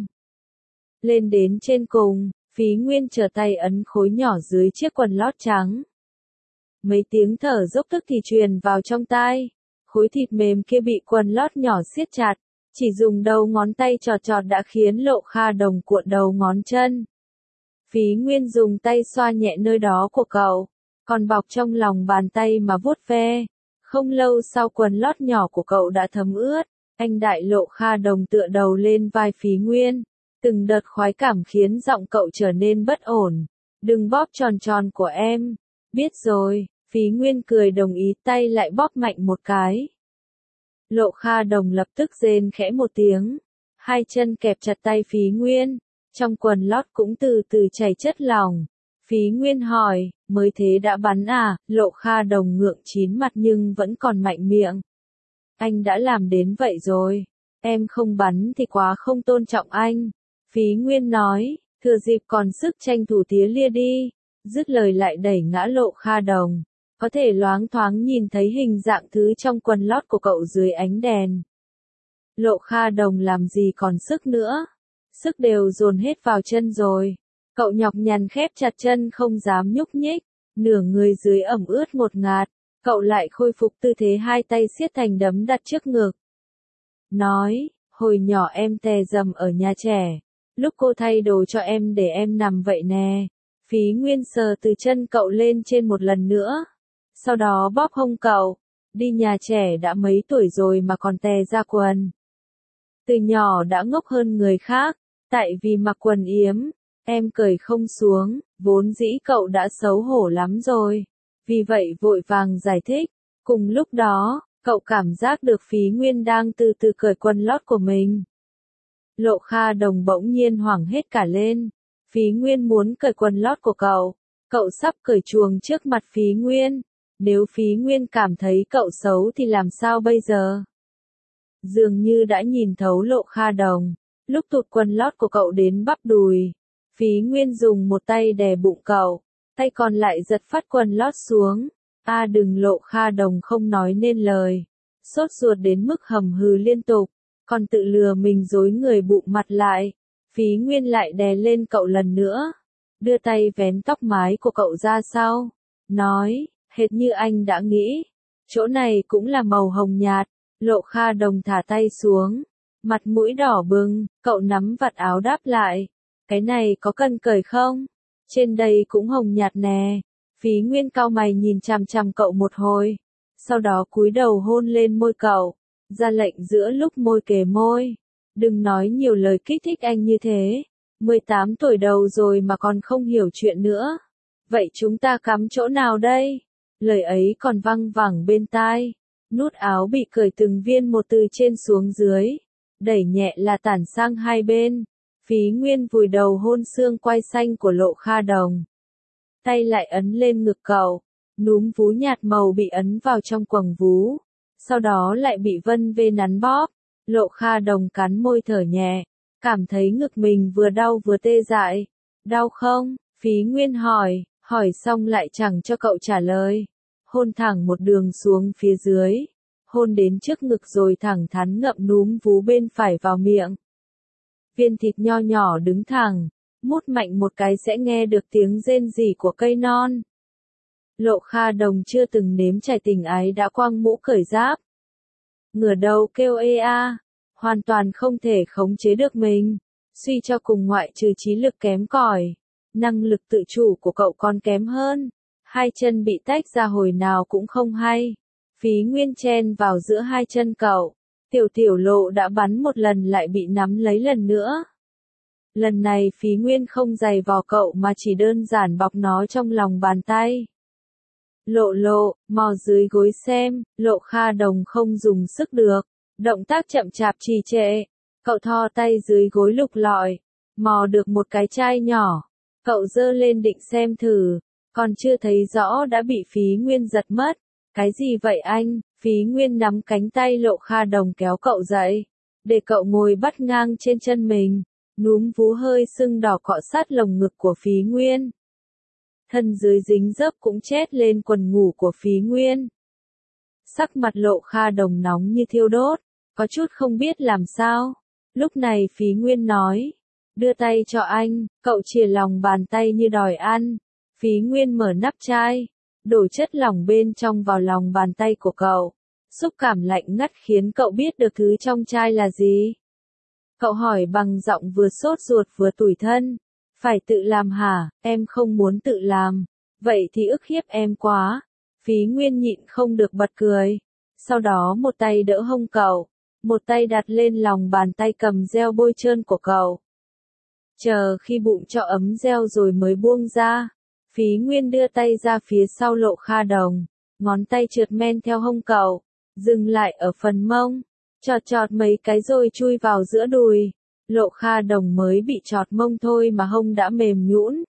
Lên đến trên cùng, Phí Nguyên trở tay ấn khối nhỏ dưới chiếc quần lót trắng. Mấy tiếng thở dốc tức thì truyền vào trong tai, khối thịt mềm kia bị quần lót nhỏ siết chặt, chỉ dùng đầu ngón tay chọt chọt đã khiến Lộ Kha Đồng cuộn đầu ngón chân. Phí Nguyên dùng tay xoa nhẹ nơi đó của cậu, còn bọc trong lòng bàn tay mà vuốt ve. Không lâu sau quần lót nhỏ của cậu đã thấm ướt, anh Đại Lộ Kha Đồng tựa đầu lên vai Phí Nguyên. Từng đợt khoái cảm khiến giọng cậu trở nên bất ổn. Đừng bóp tròn tròn của em. Biết rồi, Phí Nguyên cười đồng ý tay lại bóp mạnh một cái. Lộ Kha Đồng lập tức rên khẽ một tiếng. Hai chân kẹp chặt tay Phí Nguyên. Trong quần lót cũng từ từ chảy chất lỏng. Phí Nguyên hỏi, mới thế đã bắn à? Lộ Kha Đồng ngượng chín mặt nhưng vẫn còn mạnh miệng. Anh đã làm đến vậy rồi. Em không bắn thì quá không tôn trọng anh. Phí Nguyên nói, thừa dịp còn sức tranh thủ tía lia đi. Dứt lời lại đẩy ngã Lộ Kha Đồng. Có thể loáng thoáng nhìn thấy hình dạng thứ trong quần lót của cậu dưới ánh đèn. Lộ Kha Đồng làm gì còn sức nữa. Sức đều dồn hết vào chân rồi. Cậu nhọc nhằn khép chặt chân không dám nhúc nhích. Nửa người dưới ẩm ướt ngột ngạt. Cậu lại khôi phục tư thế hai tay siết thành đấm đặt trước ngực. Nói, hồi nhỏ em tè dầm ở nhà trẻ. Lúc cô thay đồ cho em để em nằm vậy nè. Phí Nguyên sờ từ chân cậu lên trên một lần nữa. Sau đó bóp hông cậu. Đi nhà trẻ đã mấy tuổi rồi mà còn tè ra quần. Từ nhỏ đã ngốc hơn người khác. Tại vì mặc quần yếm, em cởi không xuống. Vốn dĩ cậu đã xấu hổ lắm rồi. Vì vậy vội vàng giải thích. Cùng lúc đó, cậu cảm giác được Phí Nguyên đang từ từ cởi quần lót của mình. Lộ Kha Đồng bỗng nhiên hoảng hết cả lên. Phí Nguyên muốn cởi quần lót của cậu. Cậu sắp cởi chuồng trước mặt Phí Nguyên. Nếu Phí Nguyên cảm thấy cậu xấu thì làm sao bây giờ? Dường như đã nhìn thấu Lộ Kha Đồng. Lúc tụt quần lót của cậu đến bắp đùi. Phí Nguyên dùng một tay đè bụng cậu. Tay còn lại giật phát quần lót xuống. Đừng. Lộ Kha Đồng không nói nên lời. Sốt ruột đến mức hầm hừ liên tục. Còn tự lừa mình dối người bụng mặt lại. Phí Nguyên lại đè lên cậu lần nữa. Đưa tay vén tóc mái của cậu ra sau. Nói, hệt như anh đã nghĩ. Chỗ này cũng là màu hồng nhạt. Lộ Kha Đồng thả tay xuống. Mặt mũi đỏ bừng, cậu nắm vạt áo đáp lại. Cái này có cần cởi không? Trên đây cũng hồng nhạt nè. Phí Nguyên cau mày nhìn chằm chằm cậu một hồi. Sau đó cúi đầu hôn lên môi cậu. ra lệnh giữa lúc môi kề môi. Đừng nói nhiều lời kích thích anh như thế. 18 tuổi đầu rồi mà còn không hiểu chuyện nữa. Vậy chúng ta cắm chỗ nào đây? Lời ấy còn văng vẳng bên tai. Nút áo bị cởi từng viên một từ trên xuống dưới. Đẩy nhẹ là tản sang hai bên. Phí Nguyên vùi đầu hôn xương quai xanh của Lộ Kha Đồng. Tay lại ấn lên ngực cậu. Núm vú nhạt màu bị ấn vào trong quầng vú. Sau đó lại bị Vân Vê nắn bóp. Lộ Kha Đồng cắn môi thở nhẹ. Cảm thấy ngực mình vừa đau vừa tê dại. Đau không? Phí Nguyên hỏi. Hỏi xong lại chẳng cho cậu trả lời. Hôn thẳng một đường xuống phía dưới. Hôn đến trước ngực rồi thẳng thắn ngậm núm vú bên phải vào miệng. Viên thịt nho nhỏ đứng thẳng. Mút mạnh một cái sẽ nghe được tiếng rên rỉ của cây non. Lộ Kha Đồng chưa từng nếm trải tình ái đã quăng mũ cởi giáp. Ngửa đầu kêu ê a. Hoàn toàn không thể khống chế được mình. Suy cho cùng ngoại trừ trí lực kém cỏi, năng lực tự chủ của cậu còn kém hơn. Hai chân bị tách ra hồi nào cũng không hay. Phí Nguyên chen vào giữa hai chân cậu. Tiểu Lộ đã bắn một lần lại bị nắm lấy lần nữa. Lần này Phí Nguyên không giày vò cậu mà chỉ đơn giản bọc nó trong lòng bàn tay. Lộ, mò dưới gối xem. Lộ Kha Đồng không dùng sức được. Động tác chậm chạp trì trệ. Cậu thò tay dưới gối lục lọi. Mò được một cái chai nhỏ. Cậu giơ lên định xem thử. Còn chưa thấy rõ đã bị Phí Nguyên giật mất. Cái gì vậy anh? Phí Nguyên nắm cánh tay Lộ Kha Đồng kéo cậu dậy. Để cậu ngồi bắt ngang trên chân mình. Núm vú hơi sưng đỏ cọ sát lồng ngực của Phí Nguyên. Thân dưới dính dấp cũng chét lên quần ngủ của Phí Nguyên. Sắc mặt Lộ Kha Đồng nóng như thiêu đốt. Có chút không biết làm sao. Lúc này Phí Nguyên nói. Đưa tay cho anh. Cậu chìa lòng bàn tay như đòi ăn. Phí Nguyên mở nắp chai. Đổ chất lỏng bên trong vào lòng bàn tay của cậu. Xúc cảm lạnh ngắt khiến cậu biết được thứ trong chai là gì. Cậu hỏi bằng giọng vừa sốt ruột vừa tủi thân. Phải tự làm hả? Em không muốn tự làm. Vậy thì ức hiếp em quá. Phí Nguyên nhịn không được bật cười. Sau đó một tay đỡ hông cậu. Một tay đặt lên lòng bàn tay cầm gel bôi trơn của cậu. Chờ khi bụng cho ấm gel rồi mới buông ra. Phí Nguyên đưa tay ra phía sau Lộ Kha Đồng. Ngón tay trượt men theo hông cậu. Dừng lại ở phần mông. Chọt mấy cái rồi chui vào giữa đùi. Lộ Kha Đồng mới bị chọt mông thôi mà hông đã mềm nhũn.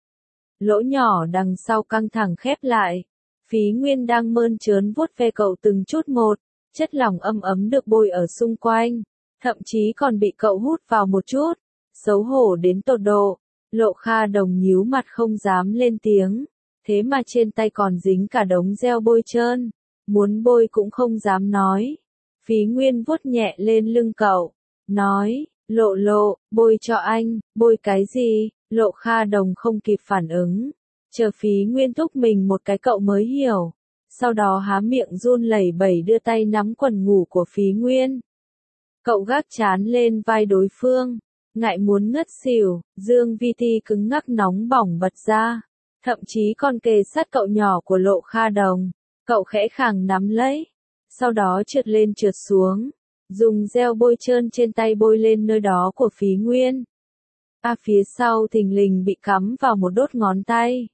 Lỗ nhỏ đằng sau căng thẳng khép lại. Phí Nguyên đang mơn trớn vuốt ve cậu từng chút một. Chất lỏng ấm ấm được bôi ở xung quanh. Thậm chí còn bị cậu hút vào một chút. Xấu hổ đến tột độ. Lộ Kha Đồng nhíu mặt không dám lên tiếng. Thế mà trên tay còn dính cả đống gel bôi trơn. Muốn bôi cũng không dám nói. Phí Nguyên vuốt nhẹ lên lưng cậu. Nói, Lộ, bôi cho anh. Bôi cái gì? Lộ Kha Đồng không kịp phản ứng. Chờ Phí Nguyên thúc mình một cái cậu mới hiểu. Sau đó há miệng run lẩy bẩy đưa tay nắm quần ngủ của Phí Nguyên. Cậu gác trán lên vai đối phương. Ngại muốn ngất xỉu, dương vi ti cứng ngắc nóng bỏng bật ra. Thậm chí còn kề sát cậu nhỏ của Lộ Kha Đồng. Cậu khẽ khàng nắm lấy. Sau đó trượt lên trượt xuống. Dùng gel bôi trơn trên tay bôi lên nơi đó của Phí Nguyên. Phía sau thình lình bị cắm vào một đốt ngón tay.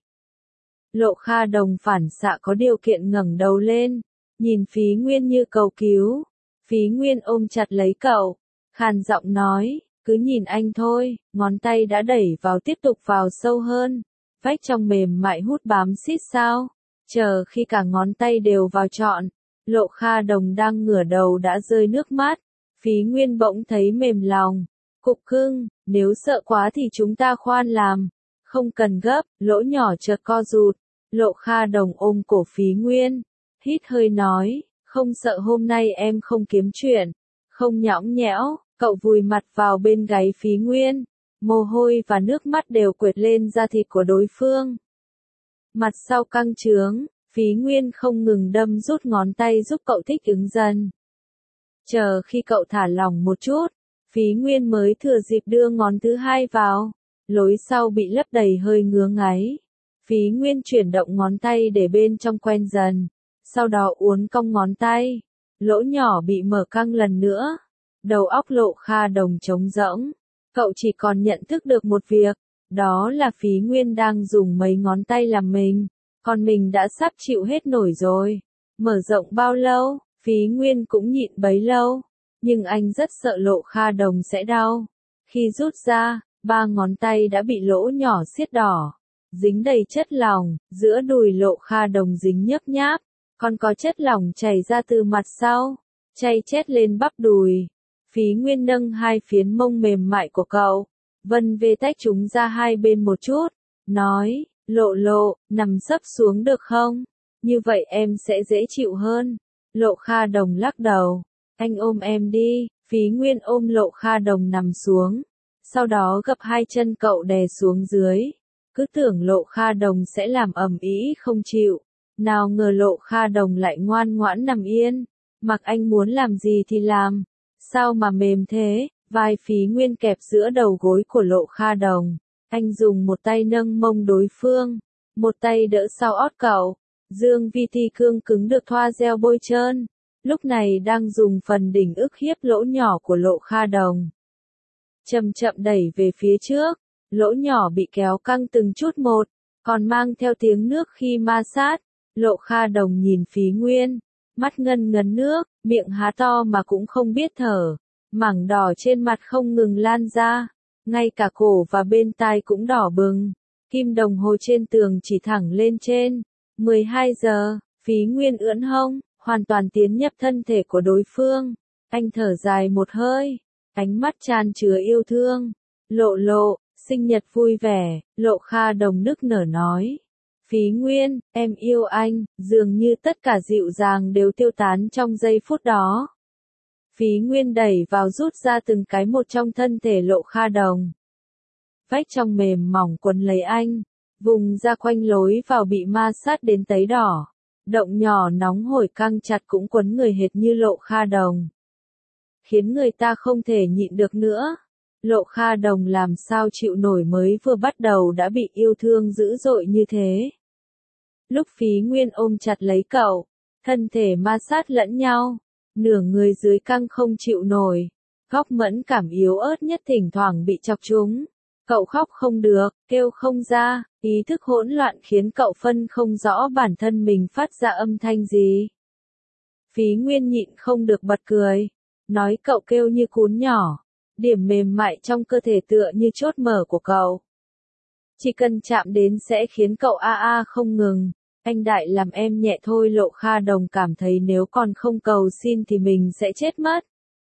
Lộ Kha Đồng phản xạ có điều kiện ngẩng đầu lên. Nhìn Phí Nguyên như cầu cứu. Phí Nguyên ôm chặt lấy cậu. Khàn giọng nói. Cứ nhìn anh thôi. Ngón tay đã đẩy vào tiếp tục vào sâu hơn. Vách trong mềm mại hút bám xít sao. Chờ khi cả ngón tay đều vào trọn. Lộ Kha Đồng đang ngửa đầu đã rơi nước mắt. Phí Nguyên bỗng thấy mềm lòng. Cục cưng, nếu sợ quá thì chúng ta khoan làm. Không cần gấp, lỗ nhỏ chợt co rụt. Lộ Kha Đồng ôm cổ Phí Nguyên. Hít hơi nói, không sợ hôm nay em không kiếm chuyện. Không nhõng nhẽo, cậu vùi mặt vào bên gáy Phí Nguyên. Mồ hôi và nước mắt đều quệt lên da thịt của đối phương. Mặt sau căng trướng, Phí Nguyên không ngừng đâm rút ngón tay giúp cậu thích ứng dần. Chờ khi cậu thả lỏng một chút, Phí Nguyên mới thừa dịp đưa ngón thứ hai vào. Lối sau bị lấp đầy hơi ngứa ngáy. Phí Nguyên chuyển động ngón tay để bên trong quen dần. Sau đó uốn cong ngón tay. Lỗ nhỏ bị mở căng lần nữa. Đầu óc Lộ Kha Đồng trống rỗng. Cậu chỉ còn nhận thức được một việc, đó là Phí Nguyên đang dùng mấy ngón tay làm mình, còn mình đã sắp chịu hết nổi rồi. Mở rộng bao lâu, Phí Nguyên cũng nhịn bấy lâu, nhưng anh rất sợ Lộ Kha Đồng sẽ đau. Khi rút ra, 3 ngón tay đã bị lỗ nhỏ xiết đỏ, dính đầy chất lỏng, giữa đùi Lộ Kha Đồng dính nhớp nháp, còn có chất lỏng chảy ra từ mặt sau, chay chét lên bắp đùi. Phí Nguyên nâng hai phiến mông mềm mại của cậu, vân vê tách chúng ra hai bên một chút, nói, Lộ Lộ, nằm sấp xuống được không? Như vậy em sẽ dễ chịu hơn. Lộ Kha Đồng lắc đầu, anh ôm em đi. Phí Nguyên ôm Lộ Kha Đồng nằm xuống, sau đó gập hai chân cậu đè xuống dưới, cứ tưởng Lộ Kha Đồng sẽ làm ầm ĩ không chịu, nào ngờ Lộ Kha Đồng lại ngoan ngoãn nằm yên, mặc anh muốn làm gì thì làm. Sao mà mềm thế? Vai Phí Nguyên kẹp giữa đầu gối của Lộ Kha Đồng, anh dùng một tay nâng mông đối phương, một tay đỡ sau ót cậu. Dương Vi Ti cương cứng được thoa gel bôi trơn, lúc này đang dùng phần đỉnh ức hiếp lỗ nhỏ của Lộ Kha Đồng. Chậm chậm đẩy về phía trước, lỗ nhỏ bị kéo căng từng chút một, còn mang theo tiếng nước khi ma sát. Lộ Kha Đồng nhìn Phí Nguyên, mắt ngân ngấn nước, miệng há to mà cũng không biết thở, mảng đỏ trên mặt không ngừng lan ra, ngay cả cổ và bên tai cũng đỏ bừng. Kim đồng hồ trên tường chỉ thẳng lên trên. 12 giờ, Phí Nguyên ưỡn hông, hoàn toàn tiến nhập thân thể của đối phương. Anh thở dài một hơi, ánh mắt tràn chứa yêu thương. Lộ Lộ, sinh nhật vui vẻ, Lộ Kha Đồng nức nở nói. Phí Nguyên, em yêu anh, dường như tất cả dịu dàng đều tiêu tán trong giây phút đó. Phí Nguyên đẩy vào rút ra từng cái một trong thân thể Lộ Kha Đồng. Vách trong mềm mỏng quấn lấy anh, vùng ra quanh lối vào bị ma sát đến tấy đỏ. Động nhỏ nóng hổi căng chặt cũng quấn người hệt như Lộ Kha Đồng, khiến người ta không thể nhịn được nữa. Lộ Kha Đồng làm sao chịu nổi, mới vừa bắt đầu đã bị yêu thương dữ dội như thế. Lúc Phí Nguyên ôm chặt lấy cậu, thân thể ma sát lẫn nhau, nửa người dưới căng không chịu nổi, góc mẫn cảm yếu ớt nhất thỉnh thoảng bị chọc trúng. Cậu khóc không được, kêu không ra, ý thức hỗn loạn khiến cậu phân không rõ bản thân mình phát ra âm thanh gì. Phí Nguyên nhịn không được bật cười, nói cậu kêu như cún nhỏ, điểm mềm mại trong cơ thể tựa như chốt mở của cậu. Chỉ cần chạm đến sẽ khiến cậu a a không ngừng. Anh đại làm em nhẹ thôi. Lộ Kha Đồng cảm thấy nếu còn không cầu xin thì mình sẽ chết mất.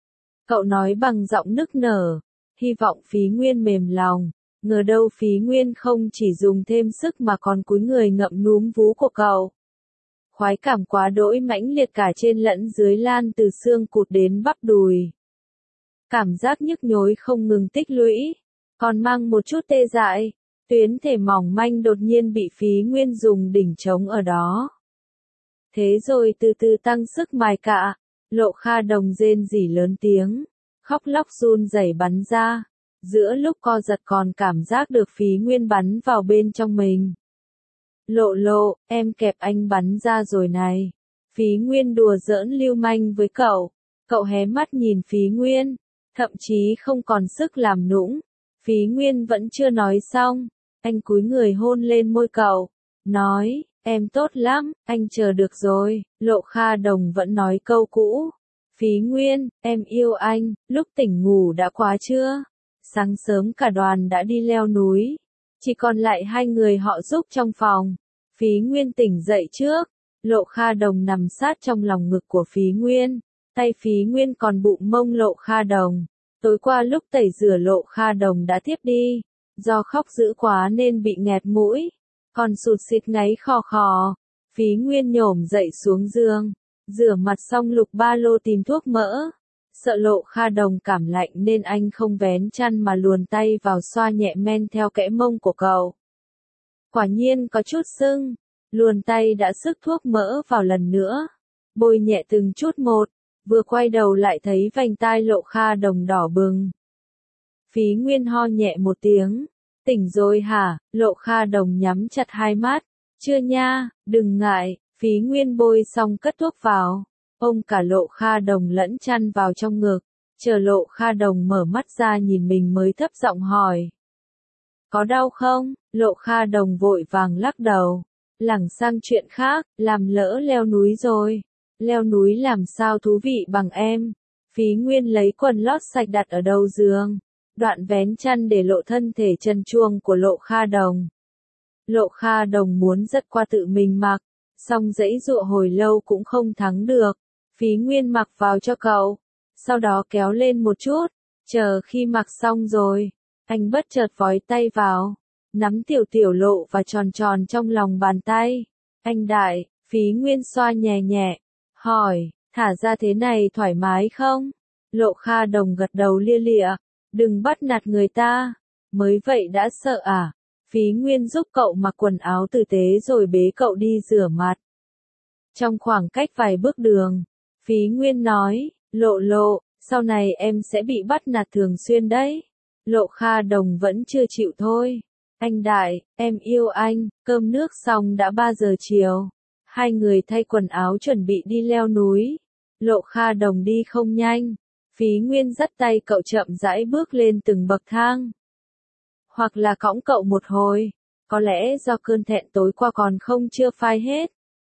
Cậu nói bằng giọng nức nở, hy vọng Phí Nguyên mềm lòng. Ngờ đâu Phí Nguyên không chỉ dùng thêm sức mà còn cúi người ngậm núm vú của cậu. Khoái cảm quá đỗi mãnh liệt cả trên lẫn dưới, lan từ xương cụt đến bắp đùi. Cảm giác nhức nhối không ngừng tích lũy, còn mang một chút tê dại. Tuyến thể mỏng manh đột nhiên bị Phí Nguyên dùng đỉnh trống ở đó. Thế rồi từ từ tăng sức mài cạ, Lộ Kha Đồng rên rỉ lớn tiếng, khóc lóc run rẩy bắn ra. Giữa lúc co giật còn cảm giác được Phí Nguyên bắn vào bên trong mình. Lộ Lộ, em kẹp anh bắn ra rồi này. Phí Nguyên đùa giỡn lưu manh với cậu. Cậu hé mắt nhìn Phí Nguyên, thậm chí không còn sức làm nũng. Phí Nguyên vẫn chưa nói xong, anh cúi người hôn lên môi cậu, nói, em tốt lắm, anh chờ được rồi. Lộ Kha Đồng vẫn nói câu cũ. Phí Nguyên, em yêu anh. Lúc tỉnh ngủ đã quá trưa. Sáng sớm cả đoàn đã đi leo núi, chỉ còn lại hai người họ giúp trong phòng. Phí Nguyên tỉnh dậy trước, Lộ Kha Đồng nằm sát trong lòng ngực của Phí Nguyên, tay Phí Nguyên còn bụng mông Lộ Kha Đồng. Tối qua lúc tẩy rửa Lộ Kha Đồng đã thiếp đi, do khóc dữ quá nên bị nghẹt mũi, còn sụt sịt ngáy khò khò. Phí Nguyên nhổm dậy xuống giường, rửa mặt xong lục ba lô tìm thuốc mỡ. Sợ Lộ Kha Đồng cảm lạnh nên anh không vén chăn mà luồn tay vào xoa nhẹ men theo kẽ mông của cậu. Quả nhiên có chút sưng, luồn tay đã sức thuốc mỡ vào lần nữa, bôi nhẹ từng chút một, vừa quay đầu lại thấy vành tai Lộ Kha Đồng đỏ bừng. Phí Nguyên ho nhẹ một tiếng, tỉnh rồi hả? Lộ Kha Đồng nhắm chặt hai mắt, chưa nha, đừng ngại. Phí Nguyên bôi xong cất thuốc vào, ôm cả Lộ Kha Đồng lẫn chăn vào trong ngực, chờ Lộ Kha Đồng mở mắt ra nhìn mình mới thấp giọng hỏi. Có đau không? Lộ Kha Đồng vội vàng lắc đầu. Lảng sang chuyện khác, làm lỡ leo núi rồi. Leo núi làm sao thú vị bằng em. Phí Nguyên lấy quần lót sạch đặt ở đầu giường. Đoạn vén chăn để lộ thân thể trần truồng của Lộ Kha Đồng. Lộ Kha Đồng muốn giật qua tự mình mặc, song giãy giụa hồi lâu cũng không thắng được. Phí Nguyên mặc vào cho cậu, sau đó kéo lên một chút, chờ khi mặc xong rồi, anh bất chợt vói tay vào, nắm tiểu tiểu Lộ và tròn tròn trong lòng bàn tay. Anh đại, Phí Nguyên xoa nhẹ nhẹ, hỏi, thả ra thế này thoải mái không? Lộ Kha Đồng gật đầu lia lịa, đừng bắt nạt người ta, mới vậy đã sợ à? Phí Nguyên giúp cậu mặc quần áo tử tế rồi bế cậu đi rửa mặt. Trong khoảng cách vài bước đường, Phí Nguyên nói, Lộ Lộ, sau này em sẽ bị bắt nạt thường xuyên đấy. Lộ Kha Đồng vẫn chưa chịu thôi. Anh đại, em yêu anh, cơm nước xong đã 3 giờ chiều. Hai người thay quần áo chuẩn bị đi leo núi. Lộ Kha Đồng đi không nhanh. Phí Nguyên dắt tay cậu chậm rãi bước lên từng bậc thang. Hoặc là cõng cậu một hồi, có lẽ do cơn thẹn tối qua còn không chưa phai hết.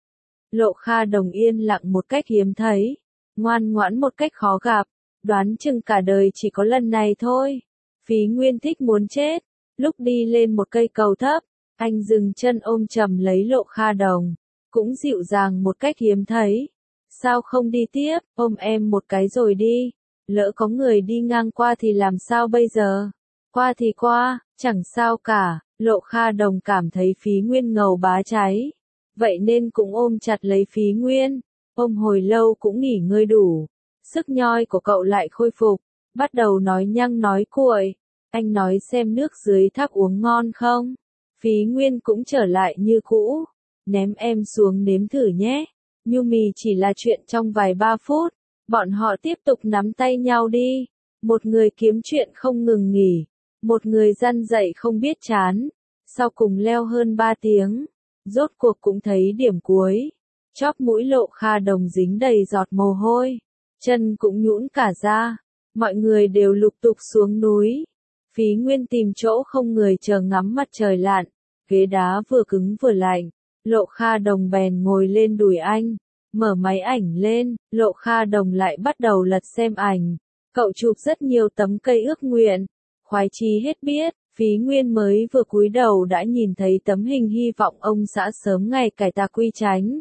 Lộ Kha Đồng yên lặng một cách hiếm thấy, ngoan ngoãn một cách khó gặp, đoán chừng cả đời chỉ có lần này thôi. Phí Nguyên thích muốn chết, lúc đi lên một cây cầu thấp, anh dừng chân ôm chầm lấy Lộ Kha Đồng, cũng dịu dàng một cách hiếm thấy. Sao không đi tiếp, ôm em một cái rồi đi, lỡ có người đi ngang qua thì làm sao bây giờ? Qua thì qua, chẳng sao cả. Lộ Kha Đồng cảm thấy Phí Nguyên ngầu bá cháy, vậy nên cũng ôm chặt lấy Phí Nguyên, ôm hồi lâu cũng nghỉ ngơi đủ, sức nhoi của cậu lại khôi phục, bắt đầu nói nhăng nói cuội, anh nói xem nước dưới thác uống ngon không? Phí Nguyên cũng trở lại như cũ, ném em xuống nếm thử nhé. Nhu mì chỉ là chuyện trong vài 3 phút, bọn họ tiếp tục nắm tay nhau đi, một người kiếm chuyện không ngừng nghỉ, một người răn dạy không biết chán, sau cùng leo hơn 3 tiếng, rốt cuộc cũng thấy điểm cuối, chóp mũi Lộ Kha Đồng dính đầy giọt mồ hôi, chân cũng nhũn cả ra, mọi người đều lục tục xuống núi. Phí Nguyên tìm chỗ không người chờ ngắm mặt trời lặn, ghế đá vừa cứng vừa lạnh, Lộ Kha Đồng bèn ngồi lên đùi anh, mở máy ảnh lên, Lộ Kha Đồng lại bắt đầu lật xem ảnh, cậu chụp rất nhiều tấm cây ước nguyện, khoái chí hết biết. Phí Nguyên mới vừa cúi đầu đã nhìn thấy tấm hình hy vọng ông xã sớm ngày cải tà quy chánh.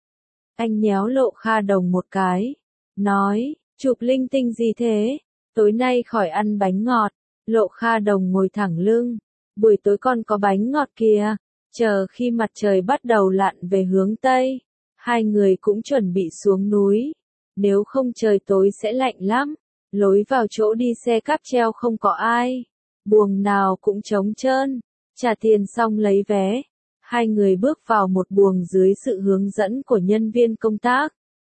Anh nhéo Lộ Kha Đồng một cái, nói, chụp linh tinh gì thế, tối nay khỏi ăn bánh ngọt. Lộ Kha Đồng ngồi thẳng lưng, buổi tối còn có bánh ngọt kìa, chờ khi mặt trời bắt đầu lặn về hướng Tây, hai người cũng chuẩn bị xuống núi, nếu không trời tối sẽ lạnh lắm, lối vào chỗ đi xe cáp treo không có ai. Buồng nào cũng trống trơn, trả tiền xong lấy vé, hai người bước vào một buồng dưới sự hướng dẫn của nhân viên công tác.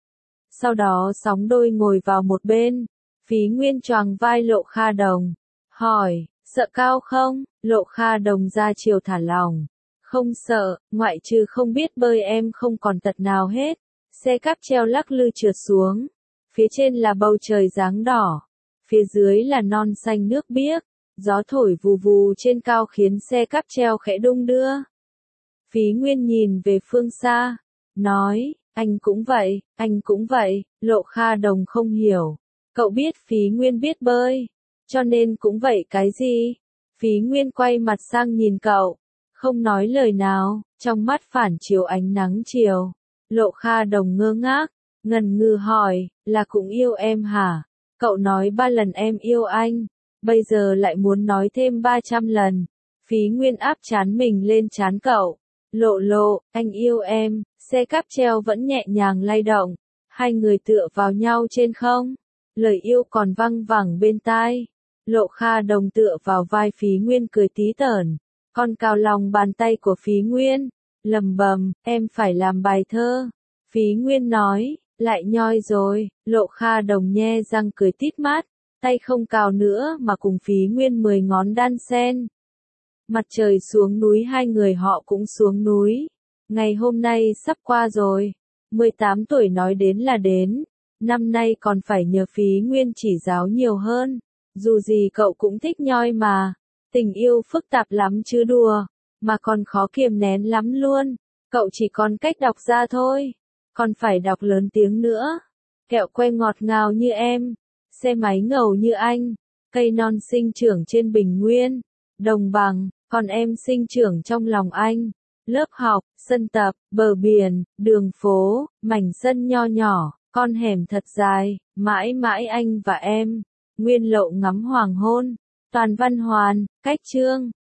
Sau đó sóng đôi ngồi vào một bên, Phí Nguyên choàng vai Lộ Kha Đồng, hỏi, sợ cao không? Lộ Kha Đồng ra chiều thả lỏng, không sợ, ngoại trừ không biết bơi em không còn tật nào hết. Xe cáp treo lắc lư trượt xuống, phía trên là bầu trời dáng đỏ, phía dưới là non xanh nước biếc. Gió thổi vù vù trên cao khiến xe cáp treo khẽ đung đưa. Phí Nguyên nhìn về phương xa, nói, anh cũng vậy, anh cũng vậy. Lộ Kha Đồng không hiểu, cậu biết Phí Nguyên biết bơi, cho nên cũng vậy cái gì? Phí Nguyên quay mặt sang nhìn cậu, không nói lời nào, trong mắt phản chiếu ánh nắng chiều. Lộ Kha Đồng ngơ ngác, ngần ngừ hỏi, là cũng yêu em hả? Cậu nói 3 lần em yêu anh. Bây giờ lại muốn nói thêm 300 lần. Phí Nguyên áp trán mình lên trán cậu. Lộ Lộ, anh yêu em. Xe cáp treo vẫn nhẹ nhàng lay động. Hai người tựa vào nhau trên không. Lời yêu còn văng vẳng bên tai. Lộ Kha Đồng tựa vào vai Phí Nguyên cười tí tởn. Con cào lòng bàn tay của Phí Nguyên. Lầm bầm, em phải làm bài thơ. Phí Nguyên nói, lại nhoi rồi. Lộ Kha Đồng nhe răng cười tít mắt. Tay không cào nữa mà cùng Phí Nguyên 10 ngón đan sen. Mặt trời xuống núi hai người họ cũng xuống núi. Ngày hôm nay sắp qua rồi. 18 tuổi nói đến là đến, năm nay còn phải nhờ phí nguyên chỉ giáo nhiều hơn. Dù gì cậu cũng thích nhoi mà, tình yêu phức tạp lắm chứ đùa, mà còn khó kiềm nén lắm luôn. Cậu chỉ còn cách đọc ra thôi, còn phải đọc lớn tiếng nữa. Kẹo que ngọt ngào như em, xe máy ngầu như anh, cây non sinh trưởng trên bình nguyên, đồng bằng, còn em sinh trưởng trong lòng anh. Lớp học, sân tập, bờ biển, đường phố, mảnh sân nho nhỏ, con hẻm thật dài, mãi mãi anh và em. Nguyên Lộ ngắm hoàng hôn. Toàn Văn Hoàn, Cách Chương.